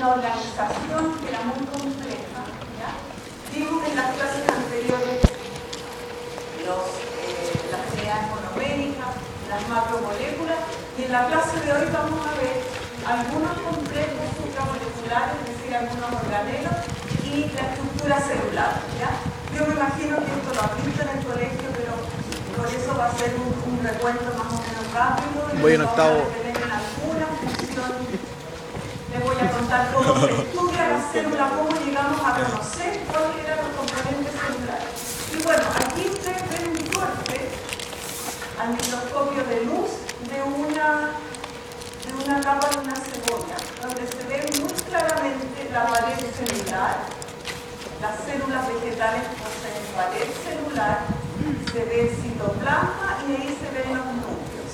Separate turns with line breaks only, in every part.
una organización que era muy compleja, ¿ya? Vimos en las clases anteriores las unidades monoméricas, las macromoléculas, y en la clase de hoy vamos a ver algunos complejos supramoleculares, es decir, algunos organelos, y la estructura celular, ¿ya? Yo me imagino que esto lo han visto en el colegio, pero por eso va a ser un recuento más o menos rápido.
Voy en octavo.
Tener en alguna función. Les voy a contar cómo se estudia la célula, cómo llegamos a conocer cuáles eran los componentes celulares. Y bueno, aquí ustedes ven un corte al microscopio de luz de una capa de una cebolla, donde se ve muy claramente la pared celular. Las células vegetales poseen pared celular, se ve el citoplasma y ahí se ven los núcleos.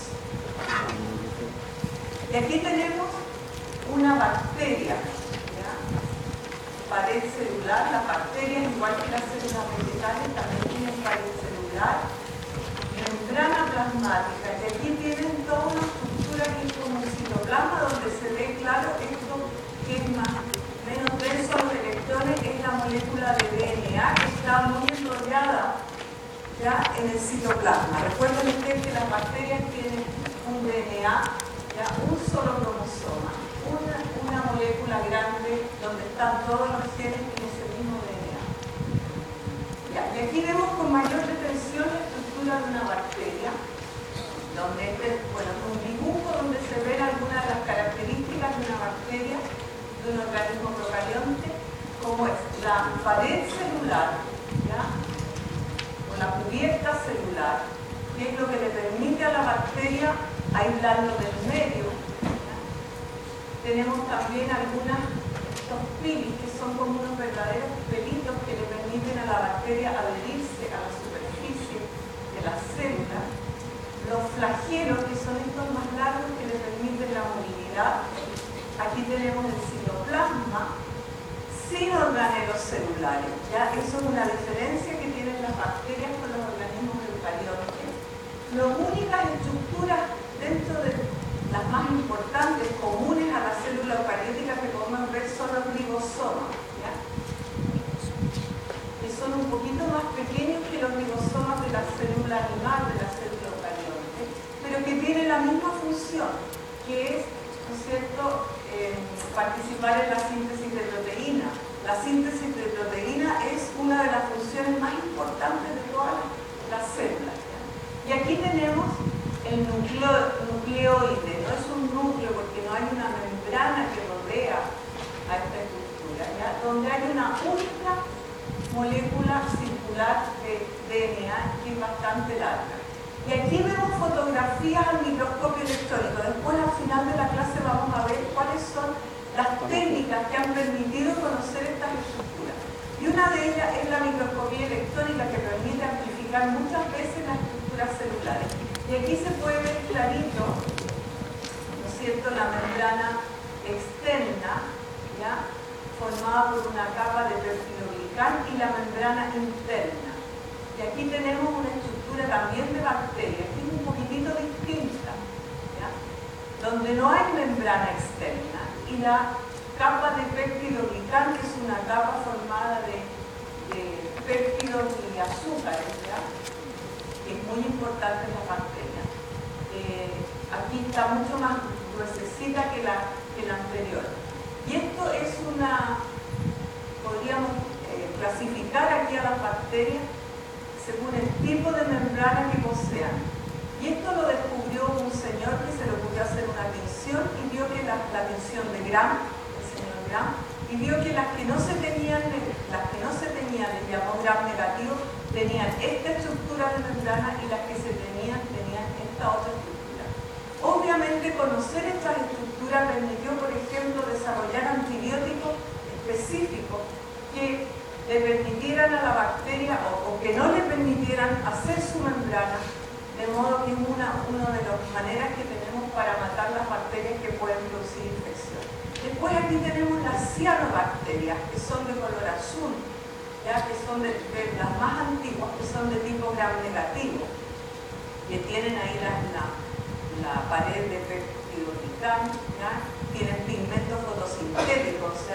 Y aquí tenemos una bacteria, ¿ya? Pared celular. Las bacterias, igual que las células vegetales, también tienen pared celular, membrana plasmática, y aquí tienen toda una estructura que es como un citoplasma, donde se ve claro esto que es menos denso a los electrones, es la molécula de DNA que está muy enrollada ya en el citoplasma. Recuerden ustedes que las bacterias tienen un DNA, ya un solo cromosoma, una molécula grande donde están todos los genes en ese mismo DNA. Ya, y aquí vemos con mayor detención la estructura de una bacteria, donde bueno, un dibujo donde se ven algunas de las características de una bacteria, de un organismo procarionte, como es la pared celular, ¿ya? O la cubierta celular, que es lo que le permite a la bacteria aislarlo del medio. Tenemos también estos pilis, que son como unos verdaderos pelitos que le permiten a la bacteria adherirse a la superficie de la célula. Los flagelos, que son estos más largos que le permiten la movilidad. Aquí tenemos el citoplasma sin organelos celulares, ¿ya? Eso es una diferencia que tienen las bacterias con los organismos eucariontes. Las únicas estructuras dentro de las más importantes, comunes a la célula eucariótica que podemos ver, son los ribosomas, ¿ya? Que son un poquito más pequeños que los ribosomas de la célula animal, de la célula eucarionte, pero que tienen la misma función, que es, ¿no es cierto?, participar en la síntesis de proteína. La síntesis de proteína es una de las funciones más importantes de todas las células, ¿ya? Y aquí tenemos el nucleoide. No es un núcleo porque no hay una membrana que rodea a esta estructura, ¿ya? Donde hay una única molécula circular de DNA que es bastante larga. Y aquí vemos fotografías al microscopio electrónico. Después, al final de la clase, vamos a ver cuáles son las técnicas que han permitido conocer estas estructuras. Y una de ellas es la microscopía electrónica, que permite amplificar muchas veces las estructuras celulares. Y aquí se puede ver clarito, ¿no es cierto?, la membrana externa, ¿ya?, formada por una capa de peptidoglicán, y la membrana interna. Y aquí tenemos una estructura también de bacterias, que es un poquitito distinta, ¿ya?, donde no hay membrana externa, y la capa de peptidoglicán, que es una capa formada de péptidos y azúcares, ¿ya?, que es muy importante en las bacterias. Aquí está mucho más gruesecita que la anterior. Y esto es podríamos clasificar aquí a las bacterias según el tipo de membrana que posean. Y esto lo descubrió un señor que se le ocurrió hacer una tinción y vio que la tinción de Gram, el señor Gram, y vio que las que no se tenían, les llamó Gram negativo, tenían esta estructura de membrana, y las que se tenían esta otra estructura. Obviamente, conocer estas estructuras permitió, por ejemplo, desarrollar antibióticos específicos que le permitieran a la bacteria o que no le permitieran hacer su membrana, de modo que es una de las maneras que tenemos para matar las bacterias que pueden producir infección. Después aquí tenemos las cianobacterias, que son de color azul, ¿ya?, que son de las más antiguas, que son de tipo Gram negativo, que tienen ahí la pared de peptidoglicán, ¿ya?, tienen pigmentos fotosintéticos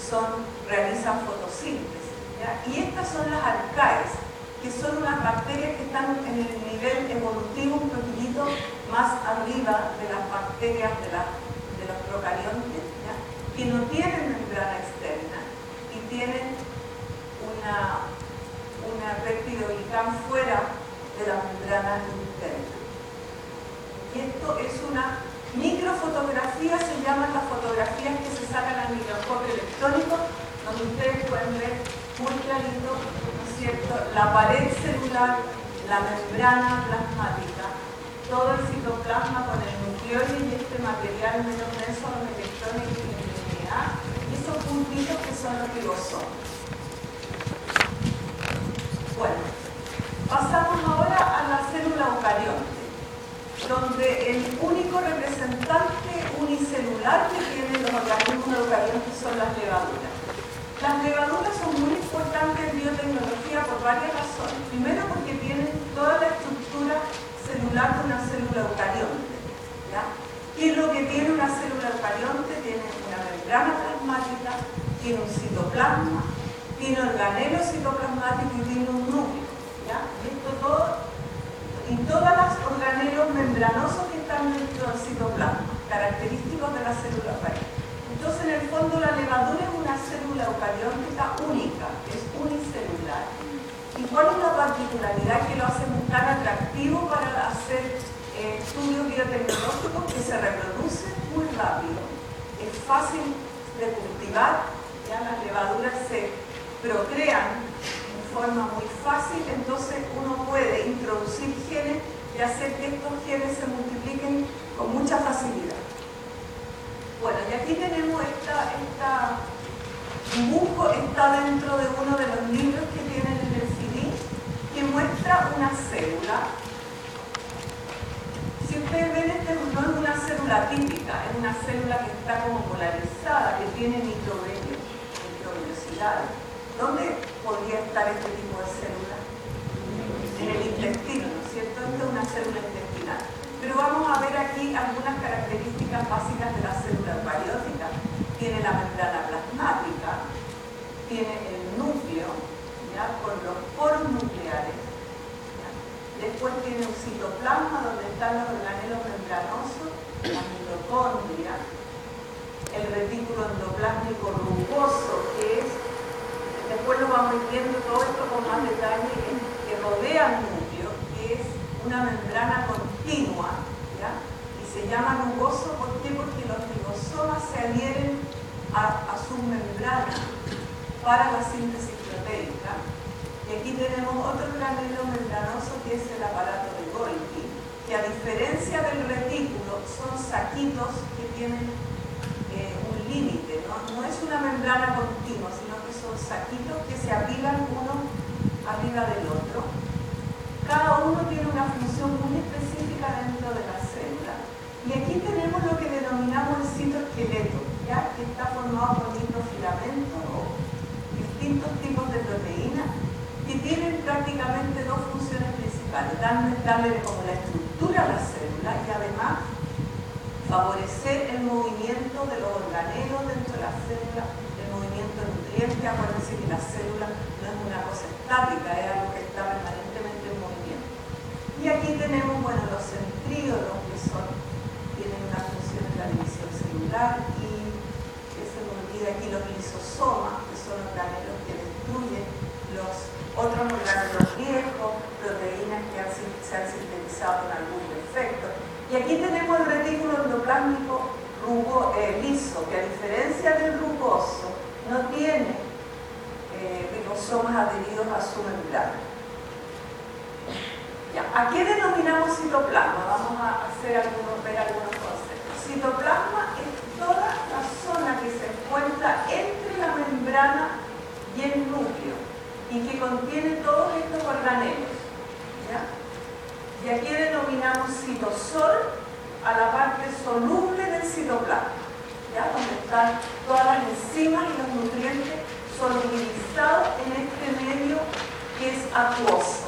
realizan fotosíntesis, ¿ya? Y estas son las arcaes, que son unas bacterias que están en el nivel evolutivo un poquitito más arriba de las bacterias de los procariontes, ¿ya? Que no tienen membrana externa y tienen una peptidoglicán fuera de la membrana interna. Y esto es una microfotografía, se llaman las fotografías que se sacan al microscopio electrónico, donde ustedes pueden ver muy clarito, ¿no es cierto?, la pared celular, la membrana plasmática, todo el citoplasma con el nucleoide y este material menos denso, los electrones y el DNA, y esos puntitos que son los ribosomas. Bueno, pasamos ahora a la célula eucarionte, donde el único representante unicelular que tienen los organismos eucariontes son las levaduras. Las levaduras son muy importantes en biotecnología por varias razones. Primero, porque tienen toda la estructura celular de una célula eucarionte, ¿ya? ¿Qué es lo que tiene una célula eucarionte? Tiene una membrana plasmática, tiene un citoplasma, tiene organelo citoplasmático y tiene un núcleo, ¿ya? Esto todo, y todos los organelos membranosos que están dentro del citoplasma, característicos de la célula eucariótica. Entonces, en el fondo, la levadura es una célula eucariótica única, es unicelular. ¿Y cuál es la particularidad que lo hace tan atractivo para hacer estudios biotecnológicos? Que se reproduce muy rápido, es fácil de cultivar, ya las levaduras se procrean de forma muy fácil, entonces uno puede introducir genes y hacer que estos genes se multipliquen con mucha facilidad. Bueno, y aquí tenemos este dibujo, está dentro de uno de los libros que tienen en el CD, que muestra una célula. Si ustedes ven, este no es una célula típica, es una célula que está como polarizada, que tiene microvellosidades. ¿Dónde podría estar este tipo de célula? En el intestino, ¿no es cierto? Esta es una célula intestinal. Pero vamos a ver aquí algunas características básicas de la célula eucariótica. Tiene la membrana plasmática, tiene el núcleo, ¿ya?, con los poros nucleares, ¿ya? Después tiene un citoplasma donde están los organelos membranosos, la mitocondria, el retículo endoplásmico rugoso, que es, después lo vamos a ir viendo todo esto con más detalle, que rodea el núcleo, que es una membrana continua, ¿ya? Y se llama rugoso, ¿por qué? Porque los ribosomas se adhieren a su membrana para la síntesis proteica. Y aquí tenemos otro organelo membranoso que es el aparato de Golgi, que a diferencia del retículo son saquitos que tienen un límite, ¿no? No es una membrana continua, sino que son saquitos que se apilan uno arriba del otro. Cada uno tiene una función muy específica dentro de la célula. Y aquí tenemos lo que denominamos el citoesqueleto, ¿ya?, que está formado por microfilamentos o distintos tipos de proteínas que tienen prácticamente dos funciones principales: darle como la estructura a la célula y además favorecer el movimiento de los organelos dentro de la célula, el movimiento de nutrientes. Acuérdense que la célula no es una cosa estática, es algo que está permanentemente en movimiento. Y aquí tenemos, bueno, los centríolos, que tienen una función en la división celular, y que se me olvida aquí los lisosomas, que son organelos que destruyen los otros organelos viejos, proteínas que se han sintetizado con algún defecto. Y aquí tenemos el retículo endoplásmico liso, que a diferencia del rugoso no tiene ribosomas adheridos a su membrana. Ya, ¿a qué denominamos citoplasma? Vamos a ver algunos conceptos. Citoplasma es toda la zona que se encuentra entre la membrana y el núcleo y que contiene todos estos organelos, ¿ya? Y aquí denominamos citosol a la parte soluble del citoplasma, ¿ya?, donde están todas las enzimas y los nutrientes solubilizados en este medio que es acuoso.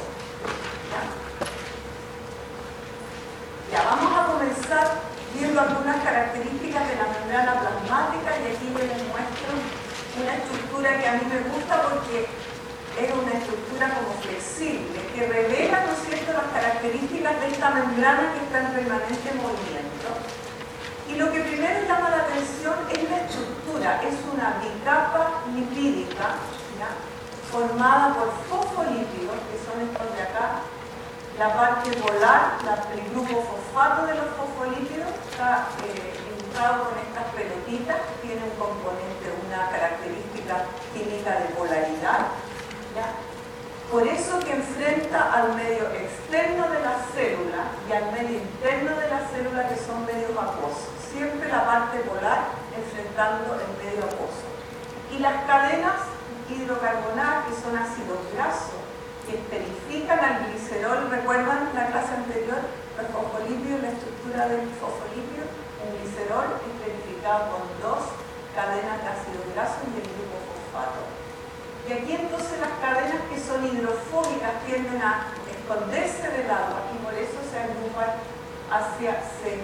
Ya, vamos a comenzar viendo algunas características de la membrana plasmática, y aquí yo les muestro una estructura que a mí me gusta porque es una estructura como flexible, que revela, ¿no es cierto?, las características de esta membrana que está en permanente movimiento. Y lo que primero llama la atención es la estructura. Es una bicapa lipídica, ¿ya?, formada por fosfolípidos, que son estos de acá. La parte polar, el grupo fosfato de los fosfolípidos, está con estas pelotitas, tiene un componente, una característica química de polaridad, ¿ya? Por eso que enfrenta al medio externo de la célula y al medio interno de la célula, que son medios acuosos. Siempre la parte polar enfrentando el medio acuoso. Y las cadenas hidrocarbonadas, que son ácidos grasos, que esterifican al glicerol. ¿Recuerdan la clase anterior? Los fosfolípidos, la estructura del fosfolípido. Un glicerol esterificado con dos cadenas de ácido graso y el grupo fosfato. Y aquí entonces las cadenas que son hidrofóbicas tienden a esconderse del agua y por eso se agrupan se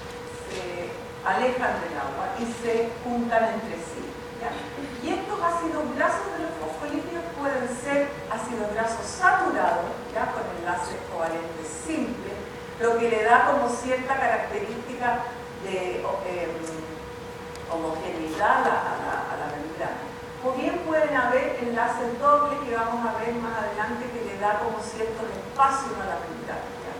alejan del agua y se juntan entre sí, ¿ya? Y estos ácidos grasos de los fosfolípidos pueden ser ácidos grasos saturados, ya, con enlaces covalentes simples, lo que le da como cierta característica de homogeneidad a la membrana. O bien pueden haber enlaces dobles, que vamos a ver más adelante, que le da como cierto espacio a la membrana, ¿ya?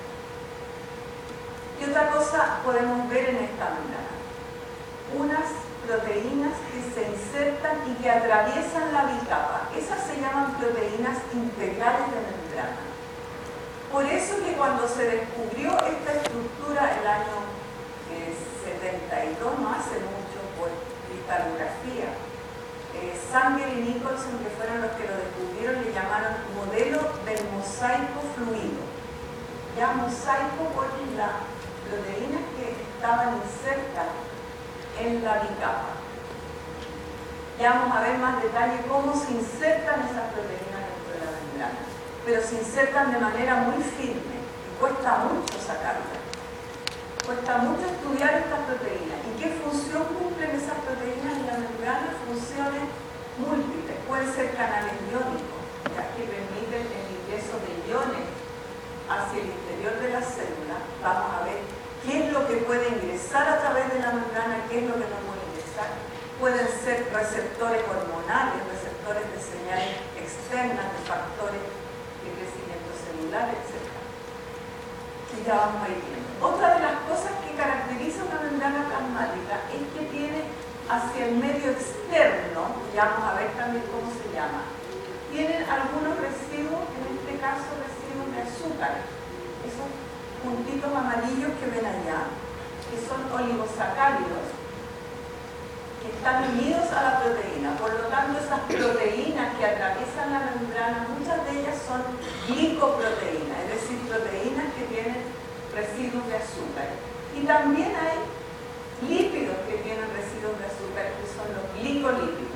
¿Qué otra cosa podemos ver en esta membrana? Unas proteínas que se insertan y que atraviesan la bicapa. Esas se llaman proteínas integrales de membrana. Por eso que cuando se descubrió esta estructura el año 72, no hace mucho, por cristalografía, Sanger y Nicholson, que fueron los que lo descubrieron, le llamaron modelo del mosaico fluido. Ya mosaico porque las proteínas que estaban insertas en la bicapa. Ya vamos a ver más detalle cómo se insertan esas proteínas dentro de la membrana. Pero se insertan de manera muy firme y cuesta mucho sacarlas. Cuesta mucho estudiar estas proteínas. ¿Y qué función cumplen esas proteínas en la membrana? Funciones múltiples. Pueden ser canales iónicos, ya que permiten el ingreso de iones hacia el interior de la célula. Vamos a ver qué es lo que puede ingresar a través de la membrana, qué es lo que no puede ingresar. Pueden ser receptores hormonales, receptores de señales externas, de factores de crecimiento celular, etc. Y ya vamos a ir viendo. Otra de las cosas que caracteriza una membrana plasmática es que tiene hacia el medio externo, ya vamos a ver también cómo se llama, tienen algunos residuos, en este caso residuos de azúcar, esos puntitos amarillos que ven allá, que son oligosacáridos, que están unidos a la proteína. Por lo tanto, esas proteínas que atraviesan la membrana, muchas de ellas son glicoproteínas, es decir, proteínas que tienen residuos de azúcar. Y también hay lípidos que tienen residuos de azúcar, que son los glicolípidos.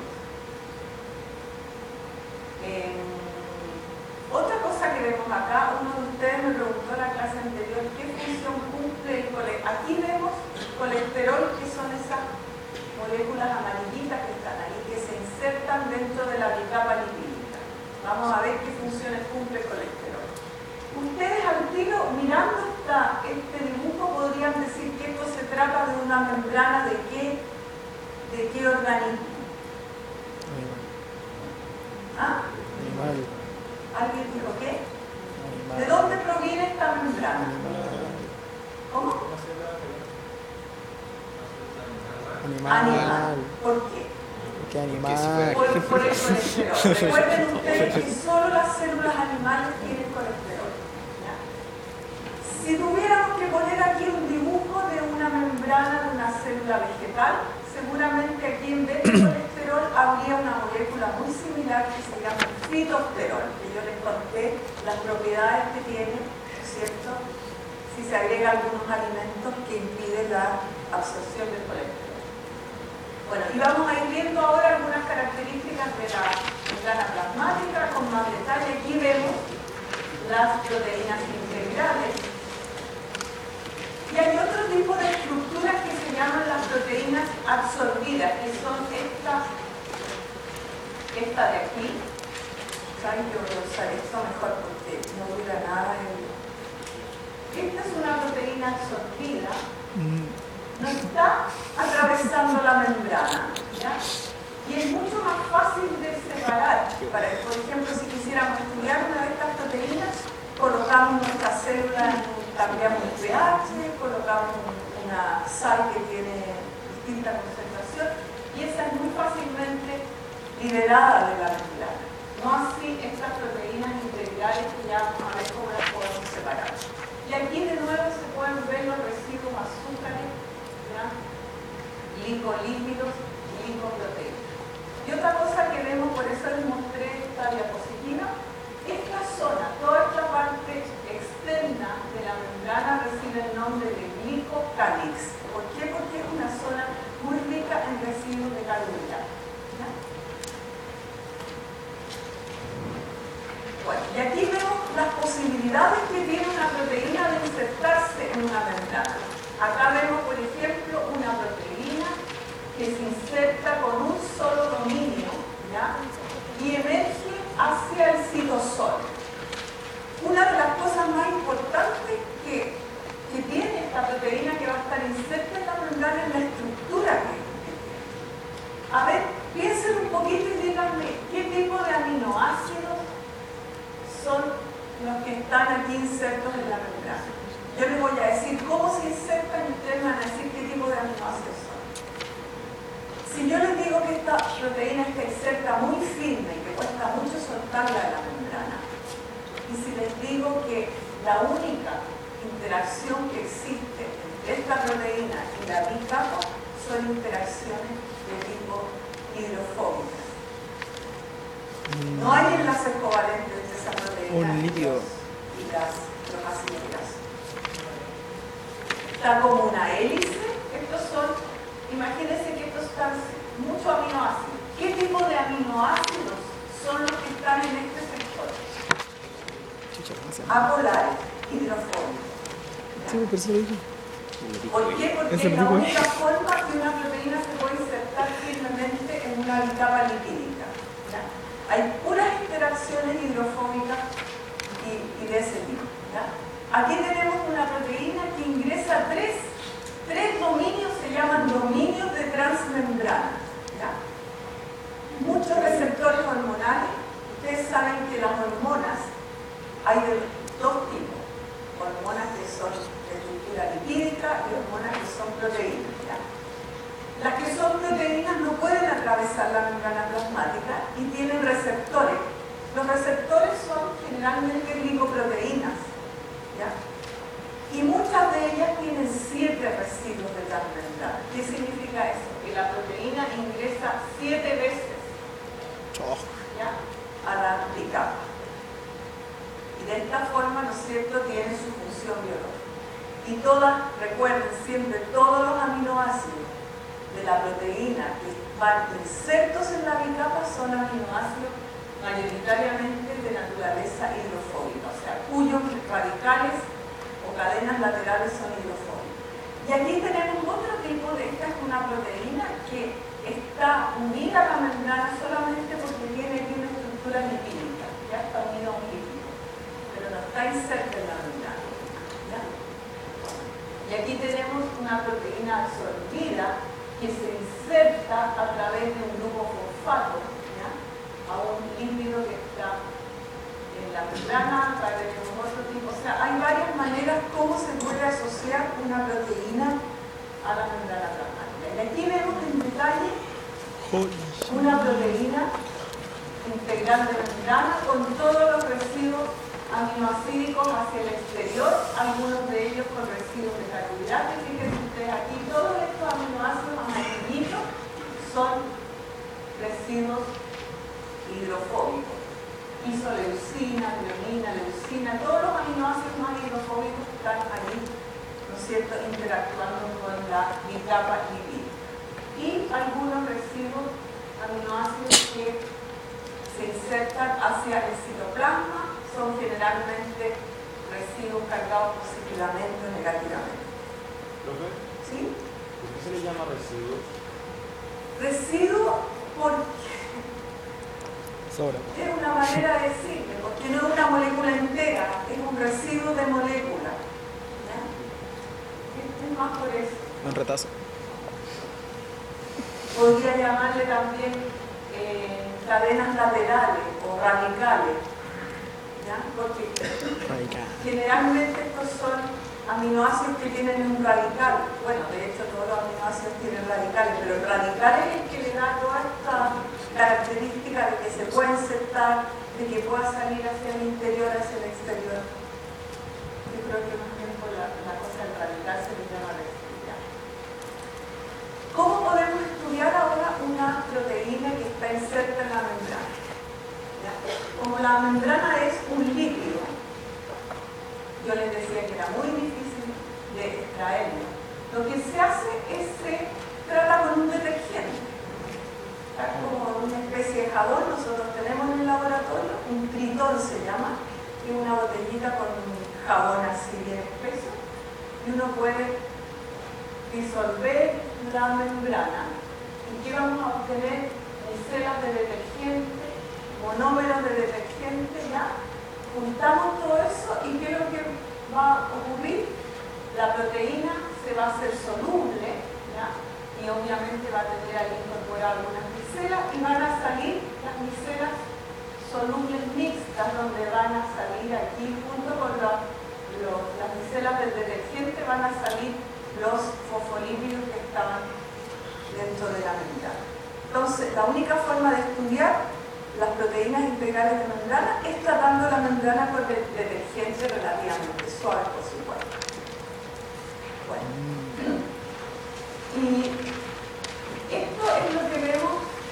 Otra cosa que vemos acá, uno de ustedes me preguntó en la clase anterior, ¿qué función cumple el colesterol? Aquí vemos colesterol, que son esas moléculas amarillitas que están ahí, que se insertan dentro de la bicapa lipídica. Vamos a ver qué funciones cumple el colesterol. Ustedes al tiro, mirando este dibujo, podrían decir que esto se trata de una membrana de qué organismo. ¿Ah?
Animal.
¿Alguien dijo qué?
Animal.
¿De dónde proviene esta membrana? ¿Cómo? Animal. ¿Por qué?
Porque animal.
Por el colesterol. Recuerden ustedes que solo las células animales tienen colesterol. ¿Ya? Si tuviéramos que poner aquí un dibujo de una membrana de una célula vegetal, seguramente aquí en vez de colesterol habría una molécula muy similar que se llama fitosterol, que yo les conté las propiedades que tiene, ¿no es cierto?, si se agrega algunos alimentos que impiden la absorción del colesterol. Bueno, y vamos a ir viendo ahora algunas características de la membrana plasmática con más detalle. Aquí vemos las proteínas integrales. Y hay otro tipo de estructuras que se llaman las proteínas absorbidas, que son estas esta de aquí, saben que voy a usar esto mejor porque no dura nada. Esta es una proteína absorbida, no está atravesando la membrana, ¿ya? Y es mucho más fácil de separar. Por ejemplo, si quisiéramos estudiar una de estas proteínas, colocamos nuestra célula, cambiamos el pH, colocamos una sal que tiene distinta concentración y esa es muy fácilmente liberada de la membrana. No así estas proteínas integrales que ya vamos a ver cómo las podemos separar. Y aquí de nuevo se pueden ver los residuos azúcares, ¿ya? Licolípidos, lipoproteínas. Y otra cosa que vemos, por eso les mostré esta diapositiva, esta zona, toda esta parte externa de la membrana recibe el nombre de glicocálix. ¿Por qué? Porque es una zona muy rica en residuos de carbohidratos. Bueno, y aquí vemos las posibilidades que tiene una proteína de insertarse en una membrana. Acá vemos, por ejemplo, una proteína que se inserta con un solo dominio, ¿ya? Y emerge hacia el citosol. Una de las cosas más importantes que tiene esta proteína que va a estar inserta en la membrana es la estructura que tiene. A ver, piensen un poquito y díganme qué tipo de aminoácidos son los que están aquí insertos en la membrana. Yo les voy a decir cómo se insertan y ustedes van a decir qué tipo de aminoácidos son. Si yo les digo que esta proteína está inserta muy firme y que cuesta mucho soltarla de la membrana, y si les digo que la única interacción que existe entre esta proteína y la bicapa son interacciones de tipo hidrofóbica. No hay enlaces covalentes entre esa proteína y las tromacinas. Está como una hélice. Estos son, imagínense que estos están muchos aminoácidos. ¿Qué tipo de aminoácidos son los que están en este sector? Apolares, hidrofóbicos. ¿Por qué? Porque es la única forma que una proteína se puede insertar firmemente en una bicapa lipídica. ¿Ya? Hay puras interacciones hidrofóbicas y de ese tipo. ¿Ya? Aquí tenemos una proteína que ingresa tres dominios, se llaman dominios de transmembrana. ¿Ya? Muchos receptores hormonales. Ustedes saben que las hormonas hay de dos tipos. Hormonas que son de estructura lipídica y hormonas que son proteínas. ¿Ya? Las que son proteínas no pueden atravesar la membrana plasmática y tienen receptores. Los receptores son generalmente glicoproteínas, ¿ya? Y muchas de ellas tienen 7 residuos de transmembrana. ¿Qué significa eso? Que la proteína ingresa 7 veces, ¿ya?, a la bicapa. Y de esta forma, ¿no es cierto?, tiene su función biológica. Y todas, recuerden siempre, todos los aminoácidos de la proteína que van insertos en la bicapa son aminoácidos mayoritariamente de naturaleza hidrofóbica, o sea, cuyos radicales o cadenas laterales son hidrofóbicos. Y aquí tenemos otro tipo esta es una proteína que está unida a la membrana solamente porque tiene aquí una estructura lipídica, ya está unida a un lípido, pero no está inserta en la membrana. ¿Ya? Y aquí tenemos una proteína absorbida que se inserta a través de un grupo fosfato, ¿ya?, a un lípido que está en la membrana, a través de un otro tipo. O sea, hay varias maneras cómo se puede asociar una proteína a la membrana plasmática. Y aquí vemos en detalle una proteína integral de membrana con todos los residuos aminoácidos hacia el exterior, algunos de ellos con residuos de carbohidratos. Fíjense ustedes aquí, todos estos aminoácidos amarillitos son residuos hidrofóbicos. Isoleucina, glionina, leucina, todos los aminoácidos más hidrofóbicos están allí, ¿no es cierto?, interactuando con la bicapa lipídica. Y algunos residuos aminoácidos que se insertan hacia el citoplasma son generalmente residuos cargados positivamente o negativamente.
¿Profe?
¿Sí?
¿Por qué se le llama residuos?
Residuo porque
Sobra.
Es una manera de decirle, porque no es una molécula entera, es un residuo de molécula. ¿Ya? Es más por eso.
Un retazo.
Podría llamarle también cadenas laterales o radicales. ¿Ya? Porque generalmente estos son aminoácidos que tienen un radical. Bueno, de hecho todos los aminoácidos tienen radicales, pero el radical es el que le da toda esta característica de que se puede insertar, de que pueda salir hacia el interior, hacia el exterior. Yo creo que más bien por la cosa del radical se le llama reactividad. ¿Cómo podemos estudiar ahora una proteína que está inserta en la membrana? ¿Ya? Como la membrana es un líquido, yo les decía que era muy difícil de extraerlo. Lo que se hace es se trata con un detergente. Como una especie de jabón, nosotros tenemos en el laboratorio, un tritón se llama, que es una botellita con un jabón así bien espeso, y uno puede disolver la membrana. ¿Y qué vamos a obtener? Micelas de detergente, monómeros de detergente, ¿ya? Juntamos todo eso y ¿qué es lo que va a ocurrir? La proteína se va a hacer soluble, ¿ya? Y obviamente va a tener ahí incorporar algunas micelas y van a salir las micelas solubles mixtas, donde van a salir aquí junto con las micelas del detergente, van a salir los fosfolípidos que estaban dentro de la membrana. Entonces, la única forma de estudiar las proteínas integrales de membrana es tratando la membrana con el detergente relativamente suave, por supuesto. Bueno. Y esto es lo que vemos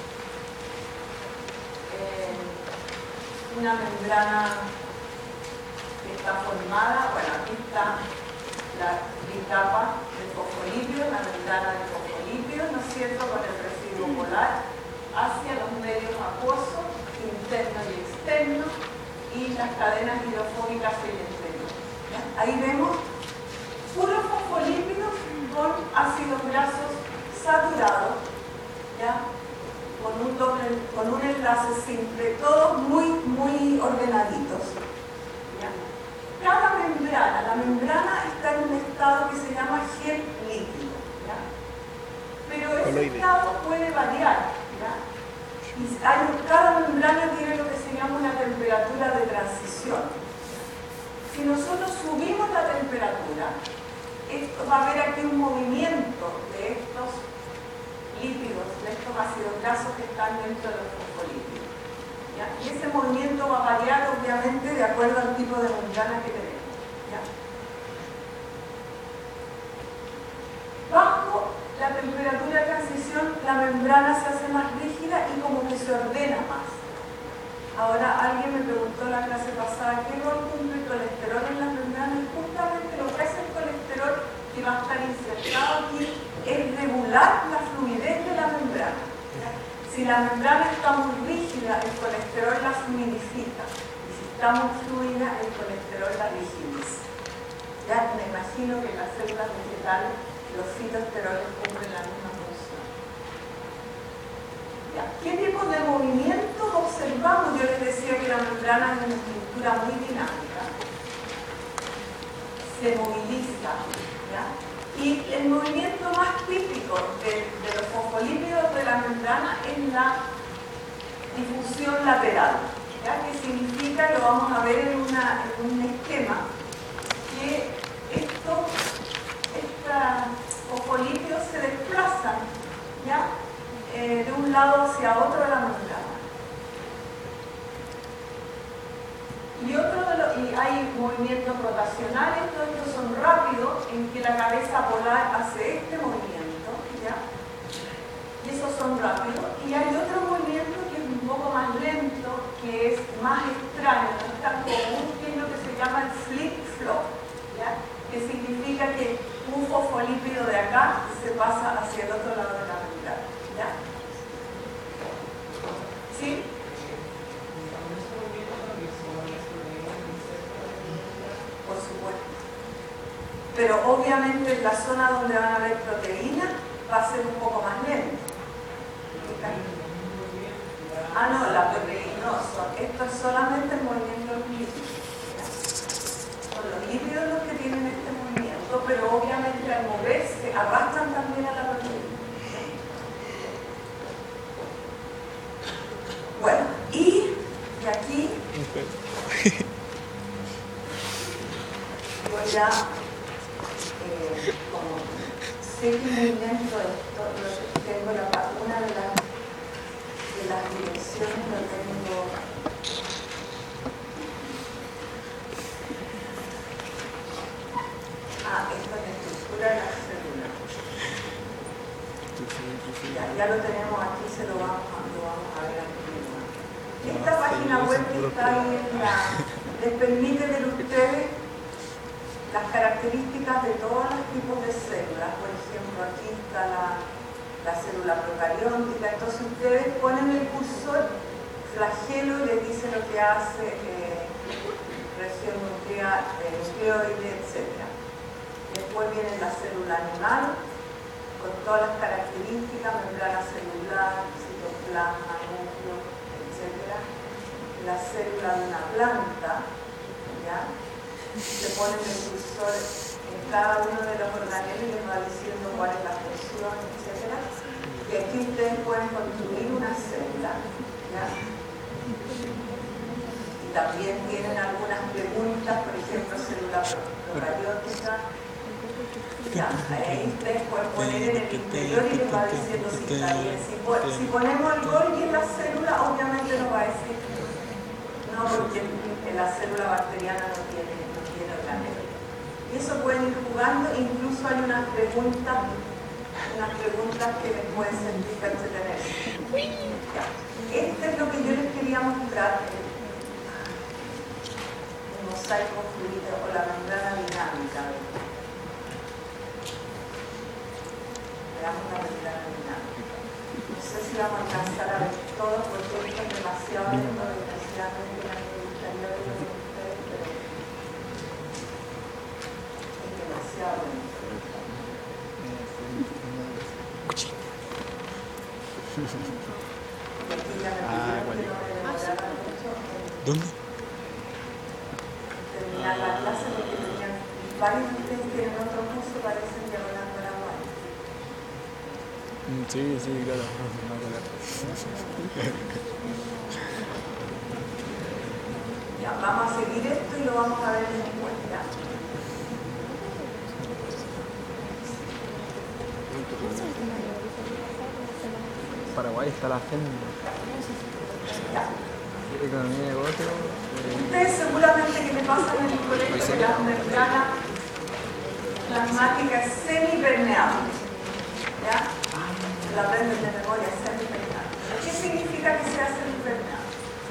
en una membrana que está formada. Bueno, aquí está la etapa del fosfolípido, la membrana del fosfolípido, ¿no es cierto?, con el residuo polar hacia los medios acuosos, interno y externo, y las cadenas hidrofóbicas y el interior. ¿Ya? Ahí vemos puros fosfolípidos con ácidos grasos saturados, ¿ya? Con un enlace simple, todos muy ordenaditos. ¿Ya? Cada membrana, la membrana está en un estado que se llama gel líquido, ¿ya? Pero ese estado puede variar, ¿ya? Y cada membrana tiene lo que se llama una temperatura de transición. Si nosotros subimos la temperatura, va a haber aquí un movimiento de estos lípidos, de estos ácidos grasos que están dentro de los fosfolípidos. ¿Ya? Y ese movimiento va a variar obviamente de acuerdo al tipo de membrana que tenemos. ¿Ya? Bajo la temperatura de transición, la membrana se hace más rígida y como que se ordena más. Ahora, alguien me preguntó en la clase pasada qué rol cumple el colesterol en las membranas, y justamente lo que hace el colesterol que va a estar insertado aquí es regular la fluidez de la membrana. Si la membrana está muy rígida, el colesterol la fluidifica, y si está muy fluida, el colesterol la rigidiza. Ya me imagino que en las células vegetales los fitoesteroles cumplen la misma función. ¿Ya? ¿Qué tipo de movimientos observamos? Yo les decía que la membrana es una estructura muy dinámica, se moviliza, ¿ya? Y el movimiento más típico de los fosfolípidos de la membrana es la difusión lateral, ¿ya? Que significa, lo vamos a ver en un esquema, que estos fosfolípidos se desplazan, ¿ya? De un lado hacia otro de la membrana. Y hay movimientos rotacionales, todos estos son rápidos, en que la cabeza polar hace este movimiento, ¿ya? Y esos son rápidos. Y hay otro movimiento que es un poco más lento, que es más extraño, no es tan común, que es lo que se llama el flip-flop, ¿ya? Que significa que un fosfolípido de acá se pasa hacia el otro lado de la membrana, ¿ya? ¿Sí? Por supuesto. Pero obviamente en la zona donde van a haber proteínas va a ser un poco más lento. Ah, no, la proteína, no, esto es solamente el movimiento de los lípidos. Son los lípidos los que tienen este movimiento, pero obviamente al moverse arrastran también a la proteína. Bueno, y de aquí voy a como seguimiento de esto, tengo una de las direcciones, lo tengo esto es la estructura de las células. Ya lo tenemos aquí, se lo vamos a ver aquí. Esta página web que está ahí les permite ver ustedes las características de todos los tipos de células. Por ejemplo, aquí está la célula procariótica. Entonces ustedes ponen el cursor, flagelo y les dice lo que hace región nucleoide, etc. Después viene la célula animal, con todas las características, membrana celular, citoplasma, núcleo, etc. La célula de una planta, ¿ya? Se pone el cursor en cada uno de los organelos y les va diciendo cuál es la función, etc. Y aquí ustedes pueden construir una célula, ¿ya? Y también tienen algunas preguntas, por ejemplo, célula procariótica. Ya, ahí ustedes pueden poner en el interior y les va diciendo si está bien. Si ponemos el Golgi en la célula, obviamente nos va a decir no, porque la célula bacteriana no tiene organelo. Y eso pueden ir jugando, incluso hay unas preguntas que les pueden servir para entretenerse. Este es lo que yo les quería mostrar, el mosaico fluido o la membrana dinámica. Veamos la membrana dinámica. No sé si vamos a alcanzar a ver todo porque esto es demasiado lento, desgraciadamente me gustaría verlo con ustedes, pero es demasiado lento. Y aquí ya me pidieron que no me demorara mucho
¿Dónde?
terminar la clase porque tenían varios de ustedes que en otro curso parecen diagonal para agua.
Sí, claro.
Ya, vamos a seguir esto y lo vamos a ver después, ¿ya?
Paraguay está la FEM. Economía de negocio.
Ustedes seguramente que me pasan en el colegio que la membrana plasmática es semipermeable, ¿ya? La aprenden de memoria, semipermeable. ¿Qué significa que sea semipermeable?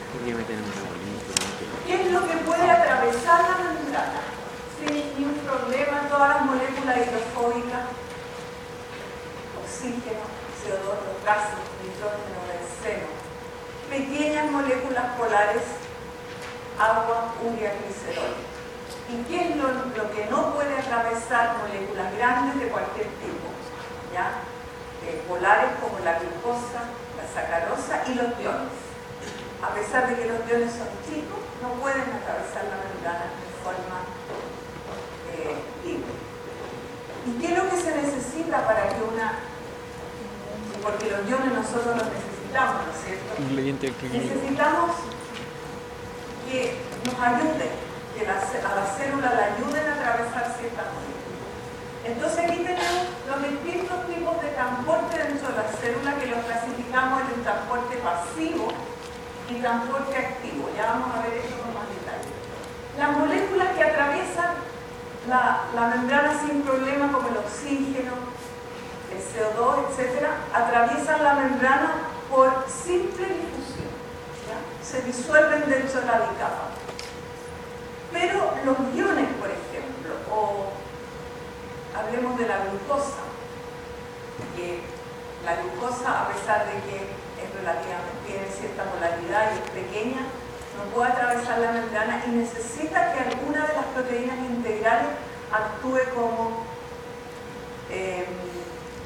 ¿Qué es lo que puede atravesar la membrana sin ningún problema? Todas las moléculas hidrofóbicas, oxígeno, CO2, los gases, nitrógeno, benceno, pequeñas moléculas polares, agua, urea, glicerol. ¿Y qué es lo que no puede atravesar? Moléculas grandes de cualquier tipo, ¿ya? Polares como la glucosa, la sacarosa y los iones. A pesar de que los iones son chicos, no pueden atravesar la membrana de forma libre. ¿Y qué es lo que se necesita para que porque los iones nosotros los necesitamos, ¿no es cierto? Necesitamos que nos ayuden, que a la célula la ayuden a atravesar ciertas moléculas. Entonces aquí tenemos los distintos tipos de transporte dentro de la célula que los clasificamos en transporte pasivo y transporte activo. Ya vamos a ver esto con más detalle. Las moléculas que atraviesan la membrana sin problema, como el oxígeno, el CO2, etc., atraviesan la membrana por simple difusión, ¿ya? Se disuelven dentro de la bicapa. Pero los iones, por ejemplo, o hablemos de la glucosa, que la glucosa, a pesar de que es relativamente, tiene cierta polaridad y es pequeña, no puede atravesar la membrana y necesita que alguna de las proteínas integrales actúe como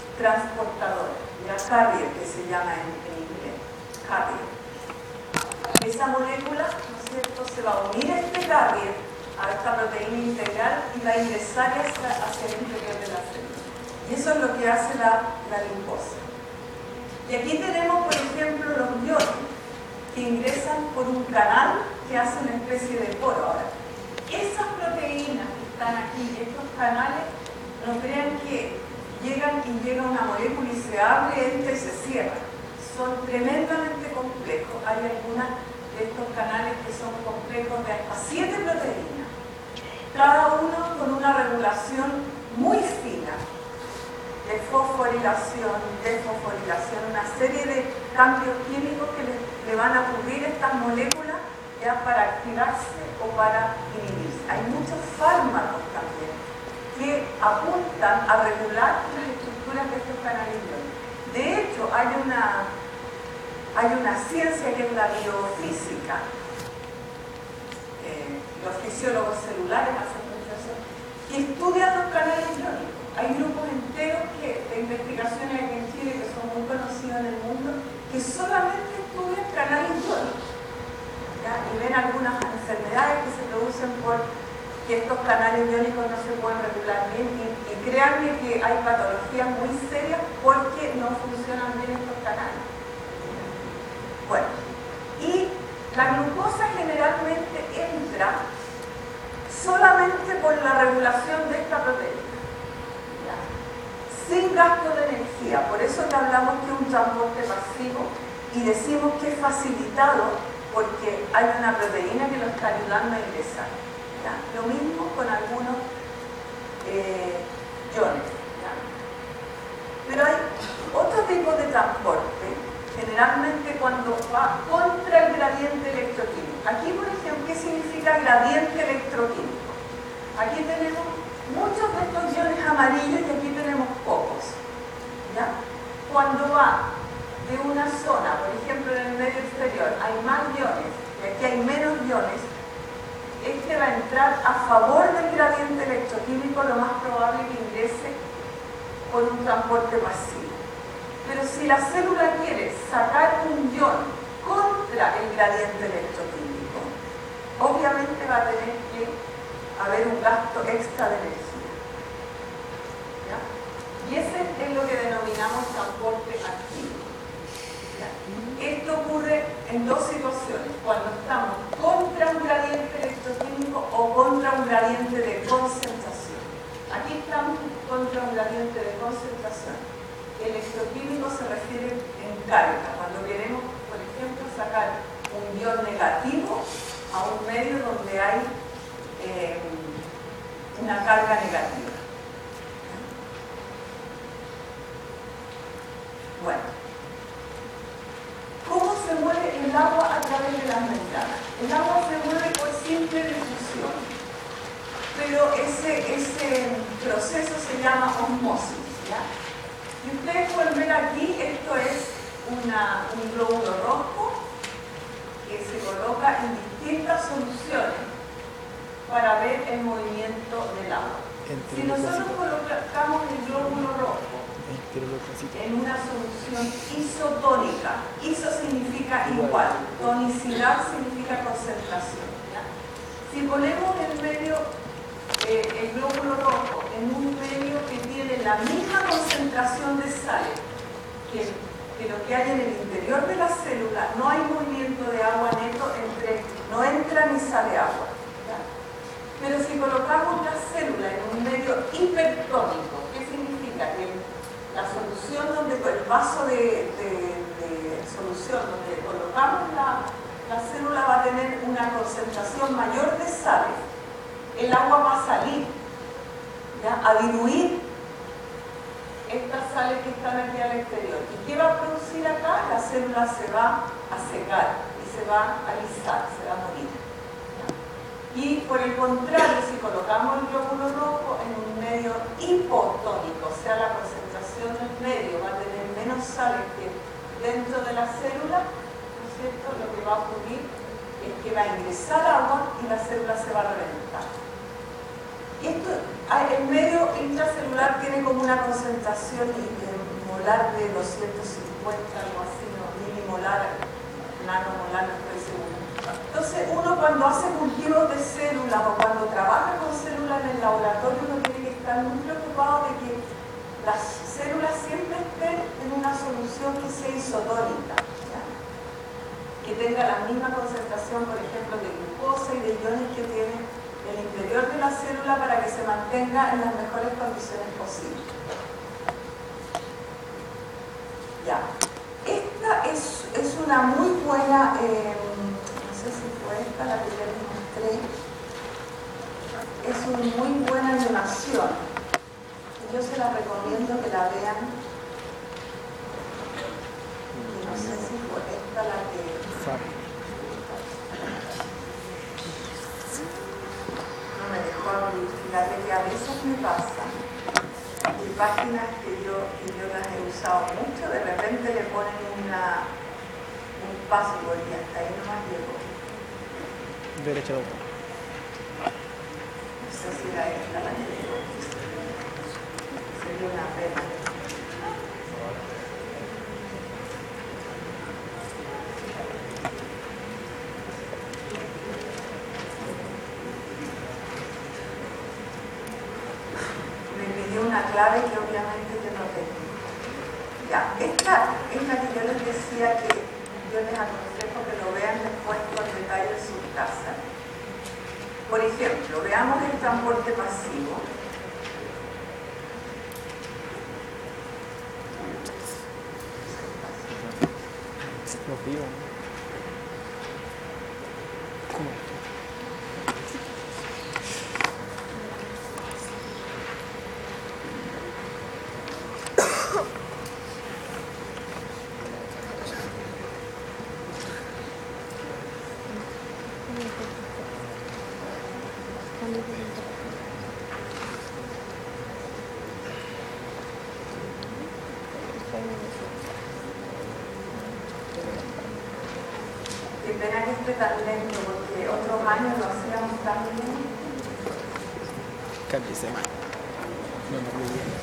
transportadora, ya carrier, que se llama en inglés, carrier. esa molécula, ¿no es cierto?, se va a unir a este carrier, a esta proteína integral, y va a ingresar hacia el interior de la célula. Y eso es lo que hace la glucosa. Y aquí tenemos, por ejemplo, los iones que ingresan por un canal que hace una especie de poro. Ahora, esas proteínas que están aquí, estos canales, no crean que llega una molécula y se abre, entra y se cierra. Son tremendamente complejos. Hay algunas de estos canales que son complejos de hasta 7 proteínas, cada uno con una regulación muy fina de fosforilación, una serie de cambios químicos que le van a ocurrir a estas moléculas ya para activarse o para inhibirse. Hay muchos fármacos también que apuntan a regular las estructuras de estos canales iones. De hecho, hay una ciencia que es la biofísica. Los fisiólogos celulares hacen mucho eso, que estudian los canales iónicos. Hay grupos enteros de investigaciones aquí en Chile que son muy conocidos en el mundo, que solamente estudian canales iónicos, ¿ya? Y ven algunas enfermedades que se producen por que estos canales iónicos no se pueden regular bien, y créanme que hay patologías muy serias porque no funcionan bien estos canales. Bueno, y la glucosa generalmente entra solamente por la regulación de esta proteína, ¿ya?, sin gasto de energía. Por eso que hablamos que es un transporte pasivo y decimos que es facilitado porque hay una proteína que lo está ayudando a ingresar, ¿ya? Lo mismo con algunos iones, ¿ya? Pero hay otro tipo de transporte, generalmente cuando va contra el gradiente electroquímico. Aquí, por ejemplo, ¿qué significa gradiente electroquímico? Aquí tenemos muchos de estos iones amarillos y aquí tenemos pocos, ¿ya? Cuando va de una zona, por ejemplo en el medio exterior, hay más iones y aquí hay menos iones, este va a entrar a favor del gradiente electroquímico, lo más probable que ingrese por un transporte pasivo. Pero si la célula quiere sacar un ion contra el gradiente electroquímico, obviamente va a tener que haber un gasto extra de energía, ¿ya? Y ese es lo que denominamos transporte activo, ¿ya? Esto ocurre en dos situaciones: cuando estamos contra un gradiente electroquímico o contra un gradiente de concentración. Aquí estamos contra un gradiente de concentración. Electroquímico se refiere en carga, cuando queremos, por ejemplo, sacar un ion negativo a un medio donde hay una carga negativa. Bueno, ¿cómo se mueve el agua a través de las membranas? El agua se mueve por simple difusión, pero ese proceso se llama osmosis, ¿ya? Y ustedes pueden ver aquí, esto es un glóbulo rojo que se coloca en distintas soluciones para ver el movimiento del agua. Si nosotros colocamos el glóbulo rojo en una solución isotónica, iso significa igual, tonicidad significa concentración, ¿ya? Si ponemos el medio, el glóbulo rojo en un medio que tiene la misma concentración de sales que lo que hay en el interior de la célula, no hay movimiento de agua neto, no entra ni sale agua, ¿ya? Pero si colocamos la célula en un medio hipertónico, ¿qué significa? Que la solución el vaso de solución donde colocamos la célula va a tener una concentración mayor de sales, el agua va a salir, ¿ya?, a diluir estas sales que están aquí al exterior. ¿Y qué va a producir acá? La célula se va a secar y se va a alisar, se va a morir, ¿ya? Y por el contrario, si colocamos el glóbulo rojo en un medio hipotónico, o sea, la concentración del medio va a tener menos sales que dentro de la célula, ¿no es cierto?, lo que va a ocurrir es que va a ingresar agua y la célula se va a reventar. El medio intracelular tiene como una concentración molar de 250, algo así, no, milimolar, nanomolar, no estoy segura. Entonces uno cuando hace cultivos de células o cuando trabaja con células en el laboratorio, uno tiene que estar muy preocupado de que las células siempre estén en una solución que sea isotónica, ¿ya? Que tenga la misma concentración, por ejemplo, de glucosa y de iones que tiene el interior de la célula para que se mantenga en las mejores condiciones posibles. Ya. Esta es una muy buena, no sé si fue esta la que les mostré, es una muy buena animación. Yo se la recomiendo que la vean. Y no sé si fue esta la que... No me dejó abrir. Fíjate que a veces me pasa. Hay páginas que yo las he usado mucho, de repente le ponen un password y hasta ahí nomás llegó.
Derecha de
No sé si era esta la que llegó. Sería una pena. Me pidió una clave que obviamente yo no tengo. Ya, esta es la que yo les decía que yo les aconsejo que lo vean después con detalle en su casa. Por ejemplo, veamos el transporte pasivo.
los vivos. ¿Cómo?
Qué pena que esté tan lento, porque otros años lo hacíamos tan bien.
Casi semana. No me olvidé.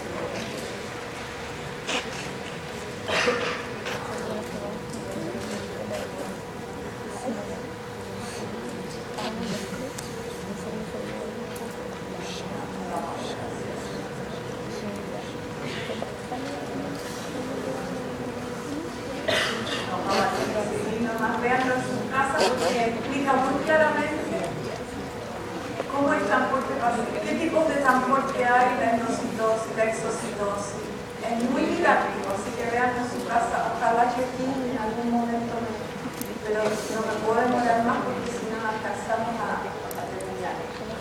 Veanlo en su casa porque explica muy claramente cómo es el transporte pasivo, qué tipos de transporte hay, la endocitosis, la exocitosis. Es muy didáctico, así que veanlo en su casa. Ojalá que aquí en algún momento pero no me puedo demorar más porque si no alcanzamos a terminar.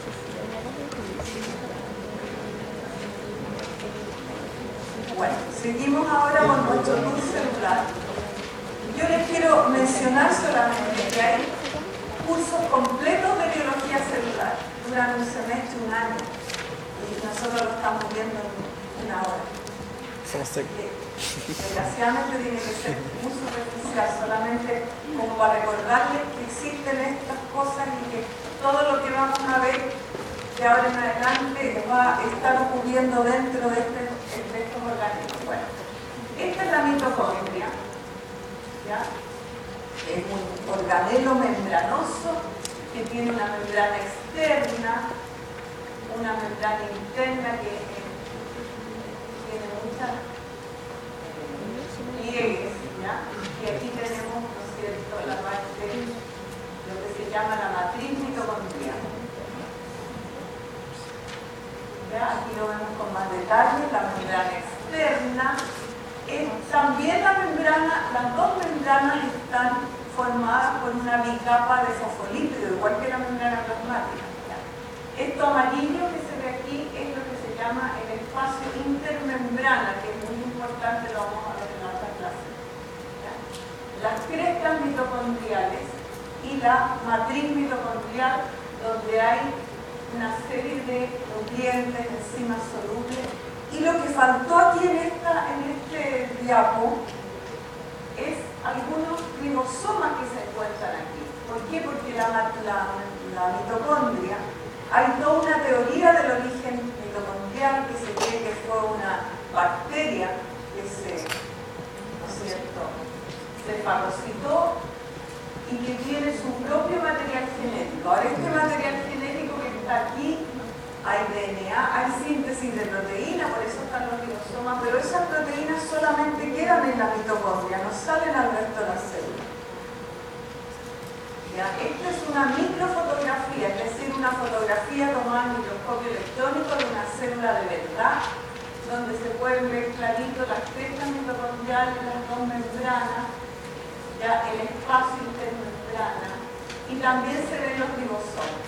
Bueno, seguimos ahora con nuestro tour celular. Yo les quiero mencionar solamente que hay cursos completos de biología celular. Duran un semestre, un año. Y nosotros lo estamos viendo en una hora. Desgraciadamente tiene que ser muy superficial, solamente como para recordarles que existen estas cosas y que todo lo que vamos a ver de ahora en adelante va a estar ocurriendo dentro de estos organismos. Bueno, esta es la mitocondria. ¿Ya? Es un organelo membranoso que tiene una membrana externa, una membrana interna que tiene muchas pliegues, ¿ya? Y aquí tenemos, ¿no es cierto?, la parte, lo que se llama la matriz mitocondrial. ¿Ya? Aquí lo vemos con más detalle, la membrana externa. También la membrana, las dos membranas están formadas por una bicapa de fosfolípido, igual que la membrana plasmática. ¿Ya? Esto amarillo que se ve aquí es lo que se llama el espacio intermembrana, que es muy importante, lo vamos a ver en la otra clase. ¿Ya? Las crestas mitocondriales y la matriz mitocondrial, donde hay una serie de nutrientes, enzimas solubles. Y lo que faltó aquí en este diapo es algunos ribosomas que se encuentran aquí. ¿Por qué? Porque la mitocondria, hay toda una teoría del origen mitocondrial que se cree que fue una bacteria que se, ¿no es cierto?, se fagocitó y y que tiene su propio material genético. Ahora, este material genético que está aquí, hay DNA, hay síntesis de proteína, por eso están los ribosomas, pero esas proteínas solamente quedan en la mitocondria, no salen al resto de las células. ¿Ya? Esta es una microfotografía, es decir, una fotografía tomada en microscopio electrónico de una célula de verdad, donde se pueden ver clarito las crestas mitocondriales, las dos membranas, ya el espacio intermembrana, y también se ven los ribosomas.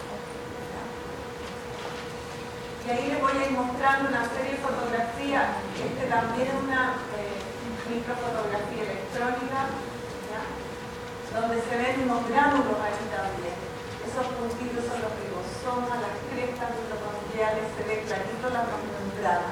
Y ahí les voy a ir mostrando una serie de fotografías. Este también es una microfotografía electrónica, ¿ya? Donde se ven unos gránulos ahí también. Esos puntitos son los ribosomas, las crestas mitocondriales, se ve clarito las membranas.